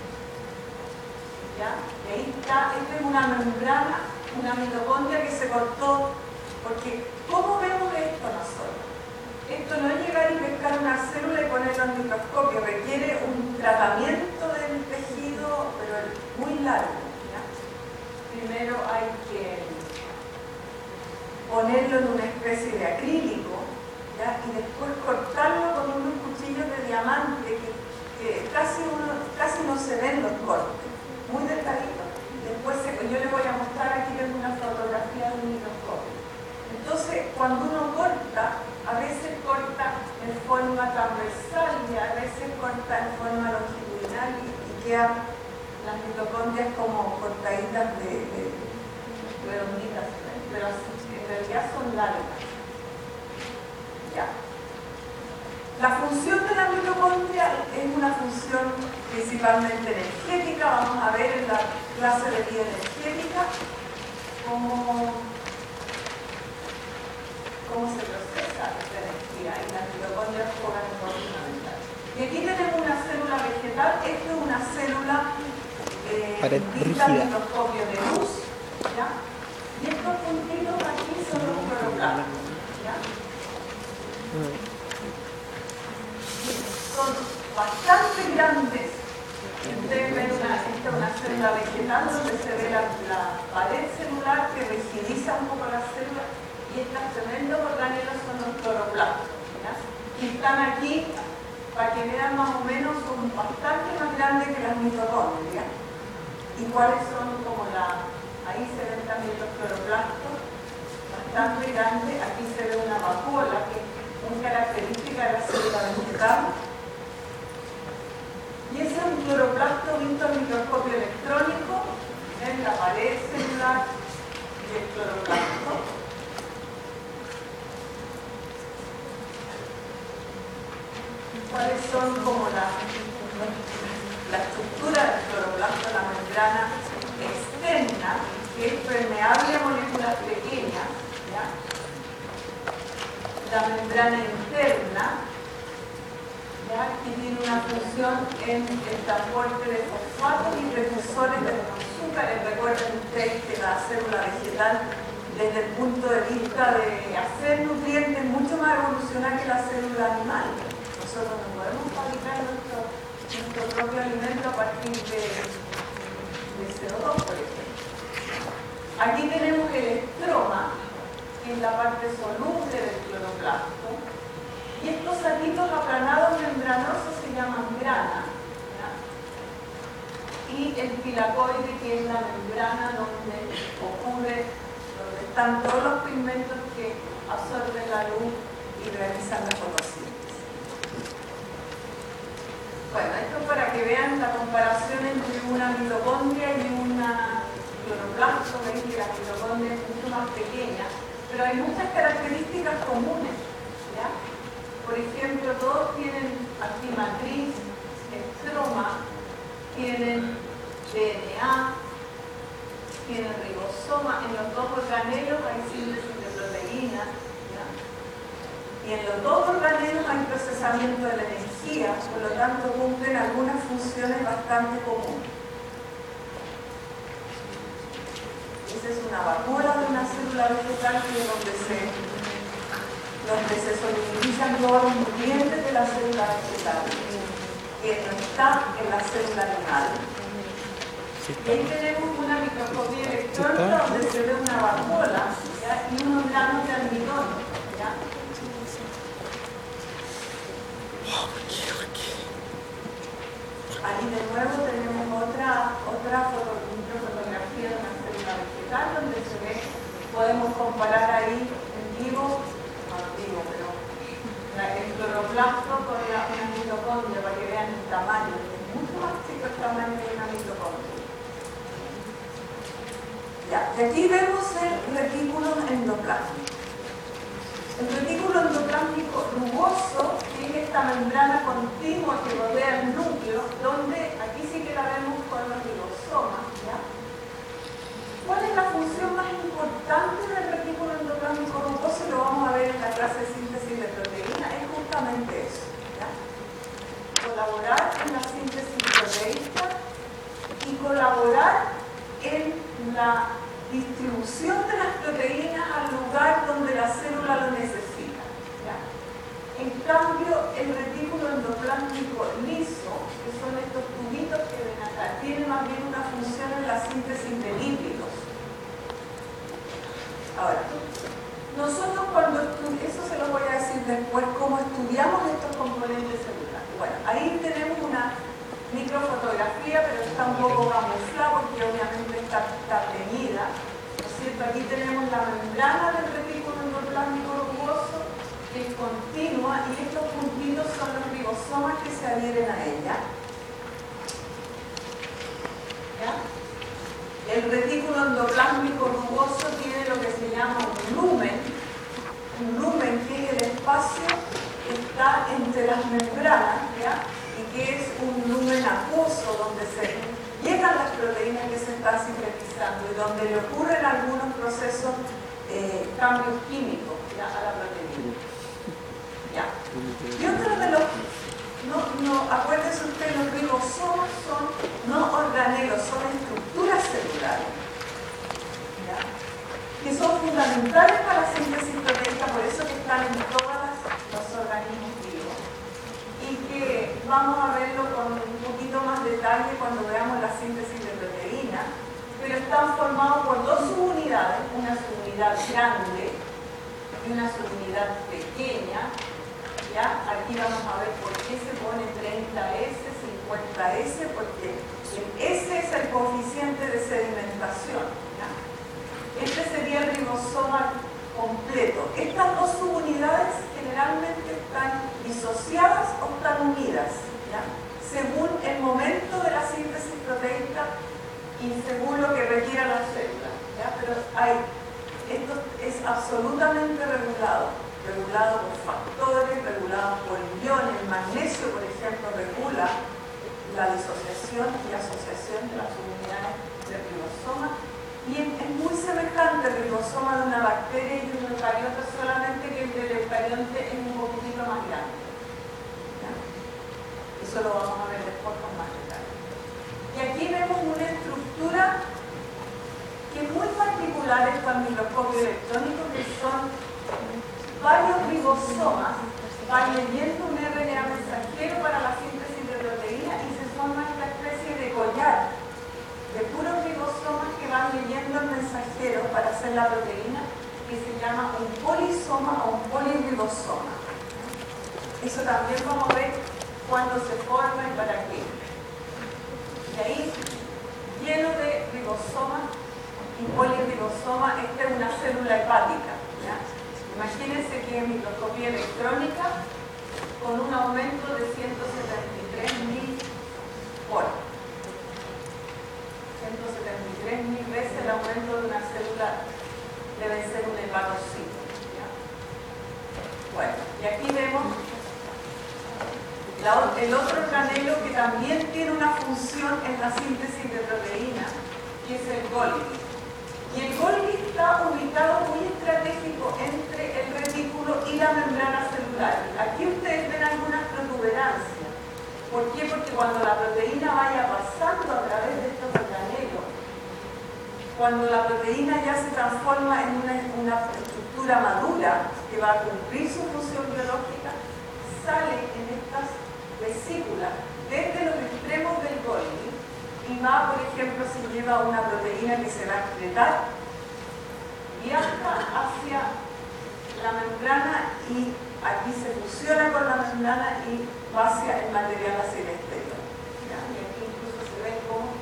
¿Ya? Y ahí está, esta es una membrana, una mitocondria que se cortó, porque ¿cómo vemos esto nosotros? Esto no es llegar y pescar una célula y ponerla en microscopio, requiere un tratamiento del tejido, pero muy largo. ¿Ya? Primero hay que ponerlo en una especie de acrílico, ¿ya? Y después cortarlo con unos cuchillos de diamante que casi no se ven los cortes, muy delgaditos. Después yo les voy a mostrar aquí una fotografía de un microscopio. Entonces, cuando uno corta, a veces corta en forma transversal y a veces corta en forma longitudinal y quedan las mitocondrias como cortaditas de redonditas, pero en realidad son largas. Ya. La función de la mitocondria es una función principalmente energética. Vamos a ver en la clase de vida energética cómo se procesa esta energía y las mitocondrias juegan un rol fundamental. Y aquí tenemos una célula vegetal. Esta es una célula vista al microscopio de luz, ¿ya? Y estos puntitos aquí son los cloroplastos, ¿ya? Son bastante grandes. Ustedes ven esta es una célula vegetal donde se ve la pared celular que rigidiza un poco la célula. Y estos tremendos organelos son los cloroplastos, ¿ya? Y están aquí, para que vean más o menos, son bastante más grandes que las mitocondrias. ¿Y cuáles son? Ahí se ven también los cloroplastos, bastante grandes. Aquí se ve una vacuola, que es muy característica de la célula vegetal. Y ese es un cloroplasto visto al microscopio electrónico, en la pared celular del cloroplasto. ¿Cuáles son como la estructura del cloroplasto, la membrana externa, que es permeable a moléculas pequeñas, ¿ya? La membrana interna, ¿ya? Que tiene una función en el transporte de fosfatos y precursores de los azúcares. Recuerden ustedes que la célula vegetal, desde el punto de vista de hacer nutrientes, es mucho más evolucionada que la célula animal. Nosotros no podemos fabricar nuestro propio alimento a partir de CO2, por ejemplo. Aquí tenemos el estroma, que es la parte soluble del cloroplasto, y estos saquitos aplanados membranosos se llaman grana, ¿ya? Y el pilacoide, que es la membrana donde están todos los pigmentos que absorben la luz y realizan la fotosíntesis. Bueno, esto es para que vean la comparación entre una mitocondria y una cloroplasto. Veis que la mitocondria es mucho más pequeña, pero hay muchas características comunes, ¿ya? Por ejemplo, todos tienen aquí matriz, estroma, tienen DNA, tienen ribosoma. En los dos organelos hay síntesis de proteínas, ¿ya? Y en los dos organelos hay procesamiento de la energía, por lo tanto cumplen algunas funciones bastante comunes. Esa es una vacuola de una célula vegetal, que es donde se solidifican todos los nutrientes de la célula vegetal, que no está en la célula animal. Y ahí tenemos una microscopía electrónica donde se ve una vacuola, ¿ya? Y unos granos de almidón de nuevo tenemos otra microfotografía de una célula vegetal donde se ve, podemos comparar ahí en vivo, pero el cloroplasto con una mitocondria para que vean el tamaño. Es mucho más chico el tamaño de una mitocondria. Ya, y aquí vemos el retículo endoplástico. El retículo endoplástico rugoso tiene esta membrana continua que rodea el núcleo, donde aquí sí que la vemos con los ribosomas. ¿Ya? ¿Cuál es la función más importante del retículo endoplástico rugoso? Lo vamos a ver en la clase de síntesis de proteína. Es justamente eso. ¿Ya? Colaborar en la síntesis proteica y colaborar en la distribución de las proteínas al lugar donde la célula lo necesita. ¿Ya? En cambio, el retículo endoplástico liso, que son estos tubitos que ven acá, tiene más bien una función en la síntesis de lípidos. Ahora, nosotros cuando eso se lo voy a decir después, cómo estudiamos estos componentes celulares. Bueno, ahí tenemos una microfotografía, pero está un poco camuflada porque obviamente está teñida, ¿no es cierto? Aquí tenemos la membrana del retículo endoplástico rugoso, que es continua, y estos puntitos son los ribosomas que se adhieren a ella. ¿Ya? El retículo endoplástico rugoso tiene lo que se llama un lumen que es el espacio que está entre las membranas, ¿ya? Y que es un lumen acuoso donde se llegan las proteínas que se están sintetizando y donde le ocurren algunos procesos, cambios químicos, ¿ya? A la proteína. ¿Ya? Y otro de los, acuérdense ustedes, los ribosomas son no organelos, son estructuras celulares, ¿ya? Que son fundamentales para la síntesis proteica, por eso que están en todos los organismos vivos. Y que vamos a verlo con un poquito más detalle cuando veamos la síntesis de proteína, pero están formados por dos subunidades, una subunidad grande y una subunidad pequeña. ¿Ya? Aquí vamos a ver por qué se pone 30S, 50S, porque el S es el coeficiente de sedimentación. ¿Ya? Este sería el ribosoma completo. Estas dos subunidades generalmente están disociadas o están unidas, ¿ya? Según el momento de la síntesis proteica y según lo que requiera la célula, ¿ya? Pero esto es absolutamente regulado por factores, regulado por iones. El magnesio, por ejemplo, regula la disociación y asociación de las subunidades del ribosoma. Y es muy semejante el ribosoma de una bacteria y de un eucariote, solamente que el del eucariote es un poquitito más grande. ¿Ya? Eso lo vamos a ver después con más detalle. Y aquí vemos una estructura que es muy particular esto al microscopio electrónico, que son varios ribosomas van leyendo un RNA mensajero para la síntesis de proteína y se forma esta especie de collar de puros ribosomas que van leyendo el mensajero para hacer la proteína, que se llama un polisoma o un polirribosoma. Eso también vamos a ver cuándo se forma y para qué. Y ahí, lleno de ribosomas y polirribosoma, esta es una célula hepática. ¿Ya? Imagínense que en microscopía electrónica, con un aumento de 173.000 por 173.000 veces el aumento de una célula debe ser un hepatocito. ¿Ya? Bueno, y aquí vemos el otro organelo que también tiene una función en la síntesis de proteína, que es el Golgi. Y el Golgi está ubicado muy estratégico entre el retículo y la membrana celular. Aquí ustedes ven algunas protuberancias. ¿Por qué? Porque cuando la proteína vaya pasando a través de estos organelos, cuando la proteína ya se transforma en una estructura madura que va a cumplir su función biológica, sale en estas vesículas desde los extremos del Golgi y va, por ejemplo, si lleva una proteína que se va a excretar, viaja hacia la membrana y aquí se fusiona con la membrana y va hacia el material hacia el exterior. ¿Ya? Y aquí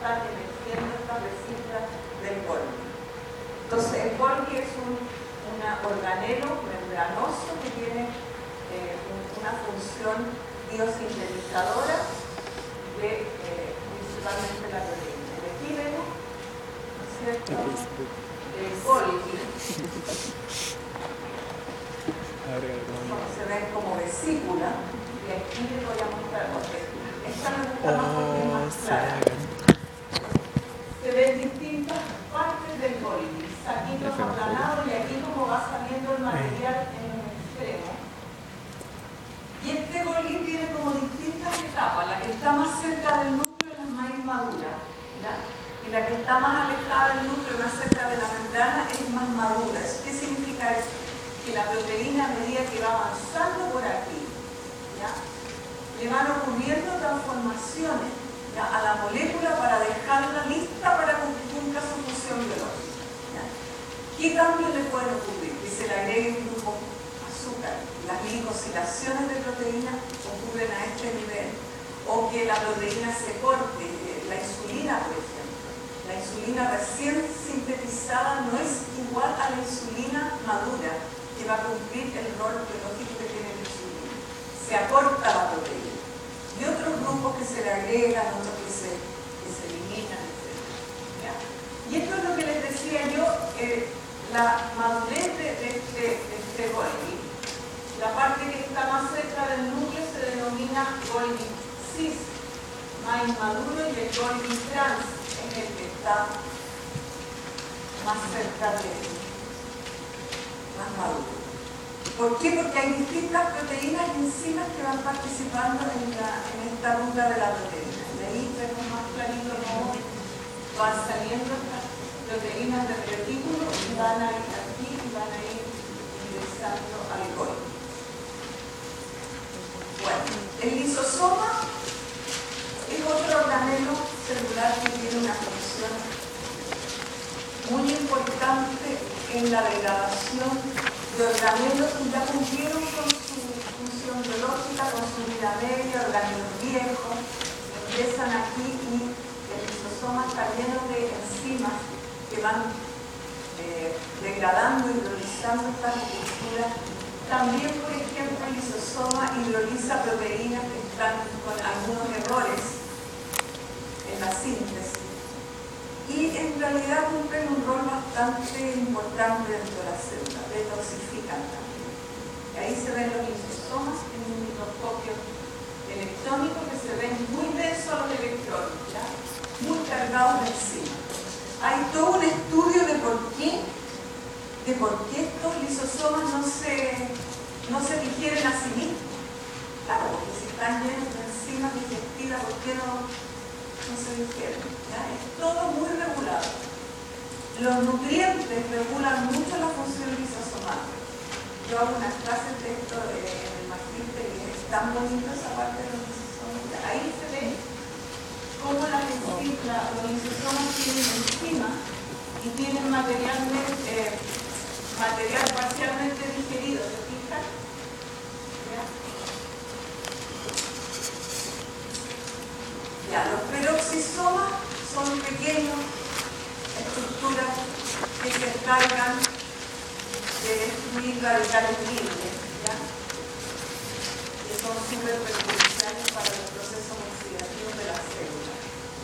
están emergiendo estas vesículas del Golgi. Entonces, el Golgi es un organelo membranoso que tiene una función biosintetizadora de principalmente la proteína. El epídemo, ¿no es cierto? El Golgi se ven como vesícula, y aquí les voy a mostrar, porque esta me gusta más porque es más clara. Se ven distintas partes del Golgi, saquitos aplanados, y aquí como va saliendo el material en el extremo. Y este Golgi tiene como distintas etapas. La que está más cerca del núcleo es la más inmadura, ¿ya? Y la que está más alejada del núcleo, más cerca de la membrana, es más madura. ¿Qué significa eso? Que la proteína, a medida que va avanzando por aquí, ¿ya?, le van ocurriendo transformaciones, ¿ya?, a la molécula para dejarla lista para que cumpla su función biológica, ¿ya? ¿Qué cambios le pueden ocurrir? Que se le agregue un grupo azúcar. Las glicosilaciones de proteínas ocurren a este nivel, o que la proteína se corte. La insulina, por ejemplo. La insulina recién sintetizada no es igual a la insulina madura, que va a cumplir el rol biológico que tiene la insulina. Se acorta la proteína. Y otros grupos que se le agregan, otros que se eliminan, etc. ¿Ya? Y esto es lo que les decía yo, la madurez de este Golgi. La parte que está más cerca del núcleo se denomina Golgi cis, más inmaduro, y el Golgi trans es el que está más cerca de él, más maduro. ¿Por qué? Porque hay distintas proteínas y enzimas que van participando en esta ruta de la proteína. Y ahí vemos más clarito cómo van saliendo estas proteínas del retículo y van a ir aquí y van a ir ingresando al Golgi. Bueno, el lisosoma es otro organelo celular que tiene una función muy importante en la degradación de organelos que ya cumplieron con su función biológica, con su vida media, organelos viejos, empiezan aquí y el lisosoma está lleno de enzimas que van degradando, hidrolizando estas estructuras. También, por ejemplo, el lisosoma hidroliza proteínas que están con algunos errores en la síntesis. Y en realidad cumplen un rol bastante importante dentro de la célula, detoxifican también. Y ahí se ven los lisosomas en un microscopio electrónico que se ven muy densos a los electrones, ¿ya?, muy cargados de enzimas. Hay todo un estudio de por qué estos lisosomas no se digieren a sí mismos. Claro, porque si están llenos de enzimas digestivas, ¿por qué no se digieren? ¿Ya? Es todo muy regulado. Los nutrientes regulan mucho la función lisosomática. Yo hago unas clases de esto en el magíster y es tan bonito esa parte de los lisosomas. Ahí se ve cómo los lisosomas tienen enzimas y tienen material parcialmente digerido, ¿se fijan? Ya, los peroxisomas son pequeñas estructuras que se encargan de destruir radicales libres, ¿ya?, que son súper perjudiciales para los procesos oxidativos de las células.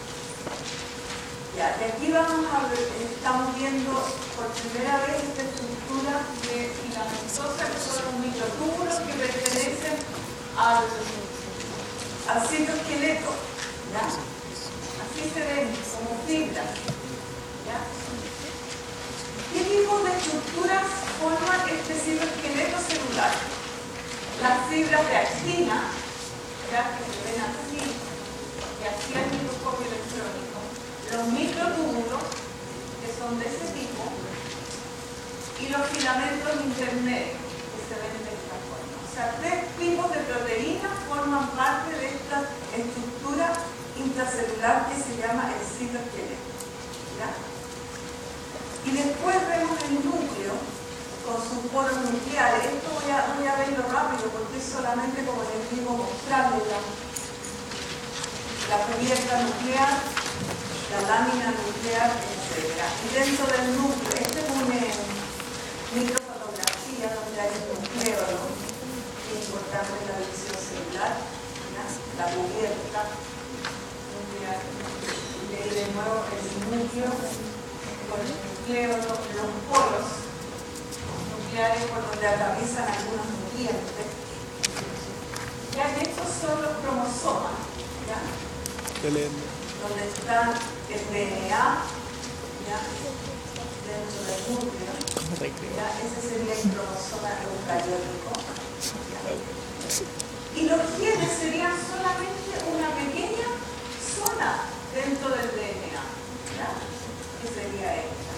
Ya, de aquí estamos viendo por primera vez esta estructura de filamentosa, que son los microtúbulos que pertenecen al citoesqueleto, ¿ya? Así se ven, como fibras, ¿ya? ¿Qué tipo de estructuras forman este citoesqueleto celular? Las fibras de actina, ¿ya?, que se ven así, que así al microscopio electrónico. Los microtúbulos, que son de ese tipo, y los filamentos intermedios, que se ven de esta forma. O sea, 3 tipos de proteínas forman parte de esta estructura intracelular que se llama el citoesqueleto, ¿ya? Y después vemos el núcleo con sus poros nucleares. Esto voy a verlo rápido porque es solamente como les digo mostrarles la cubierta nuclear. la lámina nuclear, etc. Y dentro del núcleo, este es una microfotografía donde hay un nucleo, ¿no? Es importante en la división celular, ¿no? La cubierta nuclear. Y ahí de nuevo el núcleo con el nucleo, los polos nucleares por donde atraviesan algunos nutrientes. Ya estos son los cromosomas, ¿ya? Donde está el DNA, ¿ya? Dentro del núcleo, ¿ya? Ese sería el cromosoma eucariótico, ¿ya? Y los genes serían solamente una pequeña zona dentro del DNA, ¿ya? Que sería esta.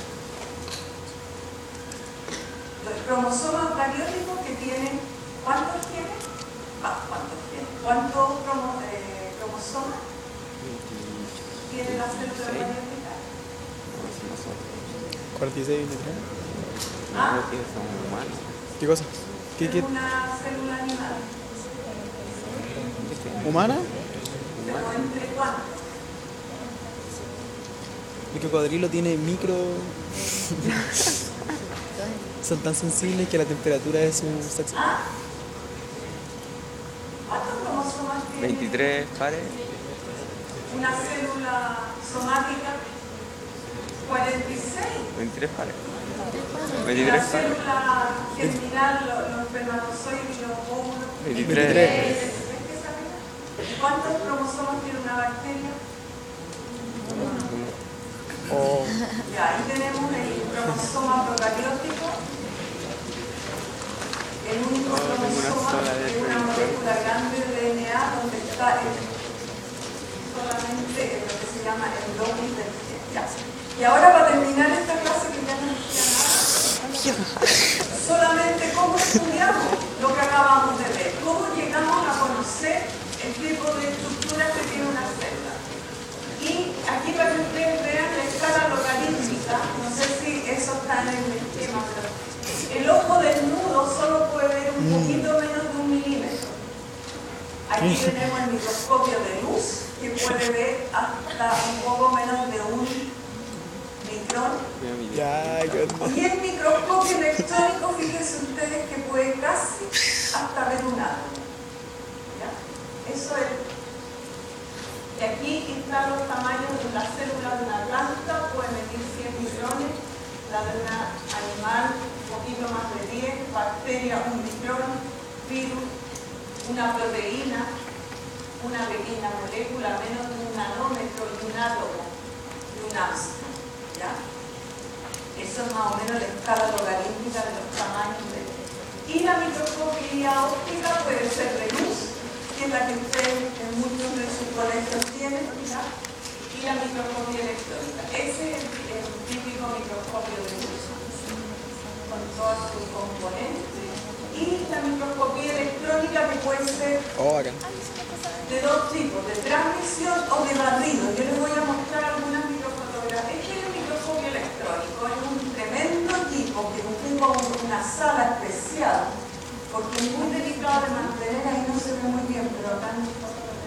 Los cromosomas eucarióticos que tienen, ¿cuántos genes? ¿Cuántos cromosomas tiene la célula eucariótica?
46, 23.
¿Ah?
¿Qué cosa? ¿Qué?
Es una célula animal.
¿Humana?
¿Pero entre cuántos?
El cocodrilo tiene micro... Son tan sensibles que la temperatura es su sexo.
¿Ah? ¿Cuántos cromosomas tiene
23 pares.
una célula somática? 46.
23 pares.
Y
23
la
pares.
célula germinal, los espermatozoides y los óvulos.
23.
¿Ves que sabía? ¿Cuántos cromosomas tiene una bacteria?
Oh,
Ya, ahí tenemos el cromosoma procariótico, el único cromosoma de una molécula grande de DNA donde está solamente lo que se llama el lóbulo del gen. Ya. Y ahora para terminar esta clase que ya no nos queda nada, solamente cómo estudiamos lo que acabamos de ver, cómo llegamos a conocer el tipo de estructuras que tiene una célula. Y aquí para que ustedes vean la escala logarítmica, no sé si eso está en el esquema, pero el ojo desnudo solo puede ver un poquito menos de 1 milímetro. Aquí tenemos el microscopio de luz, que puede ver hasta un poco menos de 1 micrón.
ya, qué onda.
Y el microscopio electrónico, fíjense ustedes que puede casi hasta ver un átomo. ¿Ya? Eso es. Y aquí están los tamaños de la célula de una planta, puede medir 100 micrones, la de un animal un poquito más de 10, bacteria 1 micrón, virus, una proteína, una pequeña molécula, menos de 1 nanómetro y un átomo de un ácido. ¿Ya? Eso es más o menos la escala logarítmica de los tamaños de... Y la microscopía óptica puede ser de luz, que es la que ustedes en muchos de sus colegios tienen, ¿ya? Y la microscopía electrónica. Ese es el típico microscopio de luz, con todos sus componentes. Y la microscopía electrónica que puede ser
Oh, bacán.
de dos tipos, de transmisión o de barrido. Yo les voy a mostrar algunas microfotografías. Este es el microscopio electrónico, es un tremendo equipo que ocupa una sala especial, porque es muy delicado de mantener, ahí no se ve muy bien, pero acá no.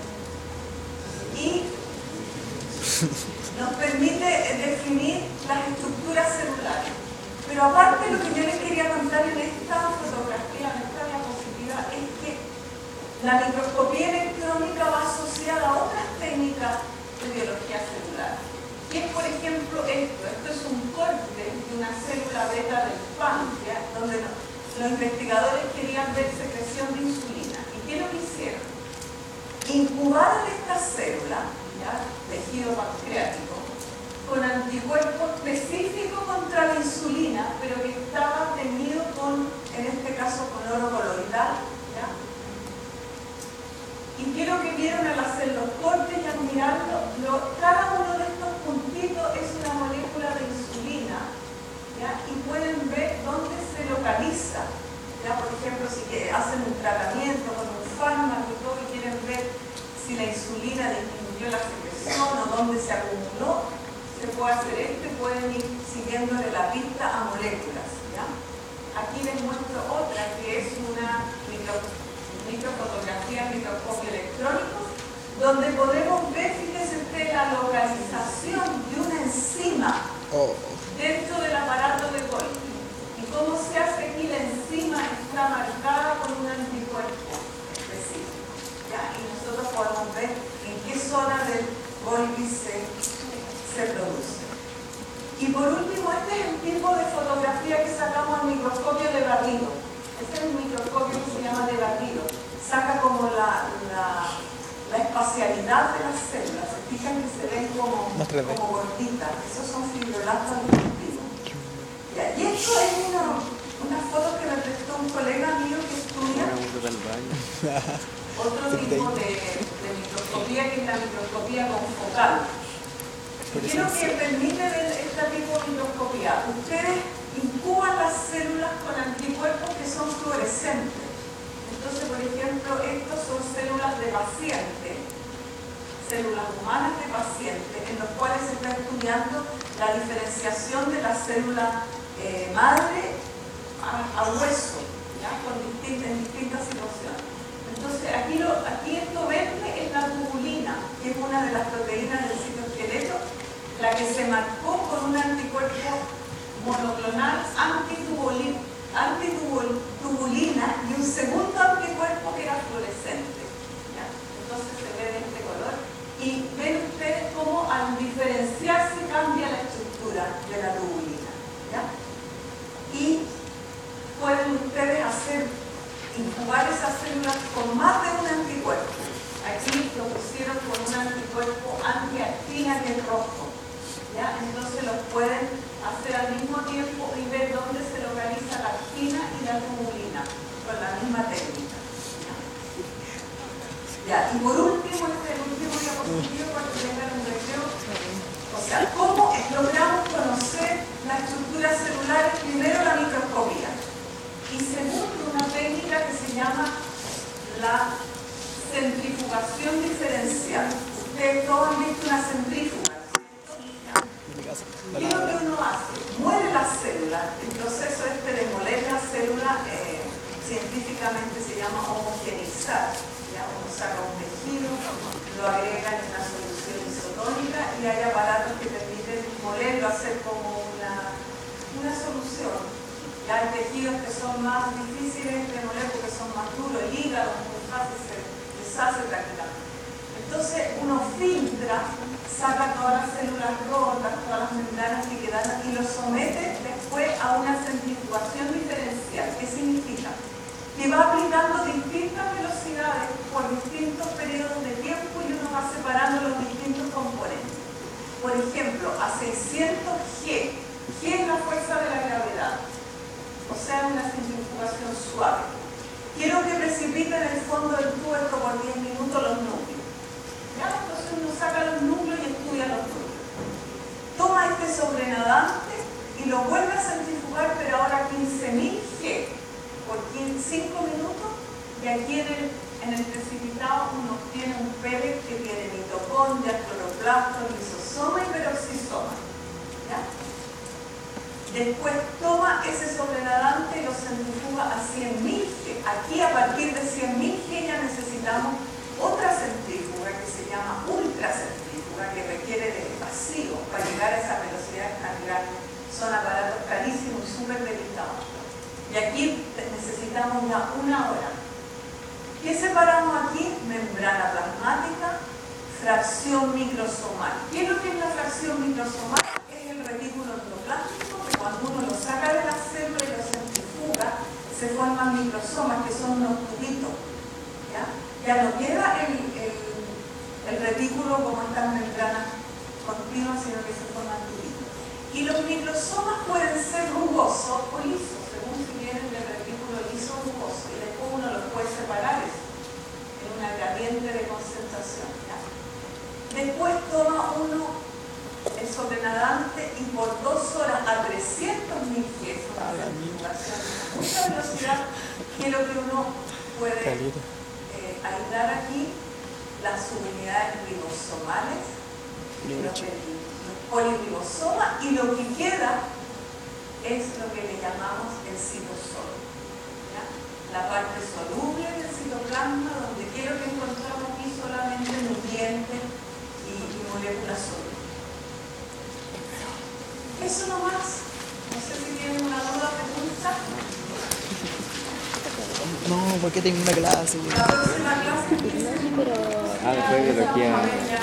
Y nos permite definir las estructuras celulares. Pero aparte lo que yo les quería contar en esta fotografía, en esta diapositiva, es que la microscopía electrónica va asociada a otras técnicas de biología celular. Y es, por ejemplo, esto es un corte de una célula beta del páncreas, donde los investigadores querían ver secreción de insulina. ¿Y qué es lo que hicieron? Incubaron esta célula, ¿ya? Tejido pancreático, con anticuerpos específicos contra la insulina, pero que estaba teñido con, en este caso, con oro coloidal, ¿ya? Y quiero que vieron al hacer los cortes y al mirarlo, cada uno de estos puntitos es una molécula de insulina, ¿ya? Y pueden ver dónde se localiza, ¿ya? Por ejemplo, si hacen un tratamiento con un fármaco y todo, y quieren ver si la insulina disminuyó la secreción o dónde se acumuló, se puede hacer esto y pueden ir siguiéndole la pista a moléculas, ¿ya? Aquí les muestro otra que es una microfotografía en microscopio electrónico, donde podemos ver, fíjense ustedes, de la localización de una enzima dentro del aparato de Golgi. ¿Y cómo se hace aquí? La enzima está marcada con un anticuerpo específico, ¿ya? Y nosotros podemos ver en qué zona del Golgi se produce. Y por último, este es el tipo de fotografía que sacamos al microscopio de barrido. Este es un microscopio que se llama de barrido. Saca como la espacialidad de las células. Se fijan que se ven como gorditas. Esos son fibroblastos digestivos. Y esto es una foto que me prestó un colega mío que estudia otro tipo de microscopía, que es la microscopía confocal. Quiero que permite ver este tipo de microscopía. Ustedes incuban las células con anticuerpos que son fluorescentes. Entonces, por ejemplo, estos son células de paciente, células humanas de paciente, en los cuales se está estudiando la diferenciación de la célula madre a hueso, ¿ya? En distintas situaciones. Entonces, aquí esto verde es la tubulina, que es una de las proteínas del citoesqueleto, la que se marcó con un anticuerpo monoclonal antitubulina y un segundo anticuerpo que era fluorescente, ¿ya? Entonces se ve de este color y ven ustedes cómo al diferenciarse cambia la estructura de la tubulina, ¿ya? Y pueden ustedes incubar esas células con más de un anticuerpo. Aquí lo pusieron con un anticuerpo antiactina que es rojo, ¿ya? Entonces los pueden hacer al mismo tiempo y ver dónde se localiza la actina y la tubulina con la misma técnica, ¿ya? Y por último, el último diapositivo para que tengan un recreo. O sea, ¿cómo logramos conocer la estructura celular? Primero la microscopía y segundo una técnica que se llama la centrifugación diferencial. Ustedes todos han visto una centrífuga. ¿Qué es lo que uno hace? Muere la célula. El proceso de moler la célula científicamente se llama homogeneizar. ¿Ya? Uno saca un tejido, lo agrega en una solución isotónica y hay aparatos que permiten molerlo, hacer como una solución. Ya hay tejidos que son más difíciles de moler porque son más duros, el hígado es muy fácil, se deshace prácticamente. Entonces uno filtra, saca todas las células rotas, todas las membranas que quedan y lo somete después a una centrifugación diferencial. ¿Qué significa? Que va aplicando distintas velocidades por distintos periodos de tiempo y uno va separando los distintos componentes. Por ejemplo, a 600 G. G es la fuerza de la gravedad, o sea, una centrifugación suave. Quiero que precipite en el fondo del tubo esto por 10 minutos los núcleos. ¿Ya? Entonces uno saca los núcleos y estudia los núcleos. Toma este sobrenadante y lo vuelve a centrifugar, pero ahora 15.000 G por 5 minutos, y aquí en el precipitado uno obtiene un pellet que tiene mitocondrias, cloroplastos, lisosoma y peroxisoma. ¿Ya? Después toma ese sobrenadante y lo centrifuga a 100.000 G. Aquí a partir de 100.000 G ya necesitamos otra centrífuga que se llama ultracentrífuga, que requiere de vacío para llegar a esa velocidad tan grande. Son aparatos carísimos y súper delicados. Y aquí necesitamos ya 1 hora. ¿Qué separamos aquí? Membrana plasmática, fracción microsomal. ¿Qué es lo que es la fracción microsomal? Es el retículo endoplástico, que cuando uno lo saca de la célula y lo centrifuga, se forman microsomas, que son unos tubitos. Ya no queda el retículo como estas membranas continuas, sino que se forman tubitos. Y los microsomas pueden ser rugosos o lisos, según si vienen del retículo liso o rugoso, y después uno los puede separar en una gradiente de concentración. ¿Ya? Después toma uno el sobrenadante y por 2 horas a 300.000 G, una centrifugación a mucha velocidad, que es lo que uno puede ayudar aquí, las subunidades ribosomales, los poliribosomas, y lo que queda es lo que le llamamos el citosol, ¿ya? La parte soluble del citoplasma, donde quiero que encontramos aquí solamente nutrientes y moléculas Eso nomás. No sé si tienen una duda, pregunta.
No, porque tengo una clase.
La próxima clase.
Ah, después de biología.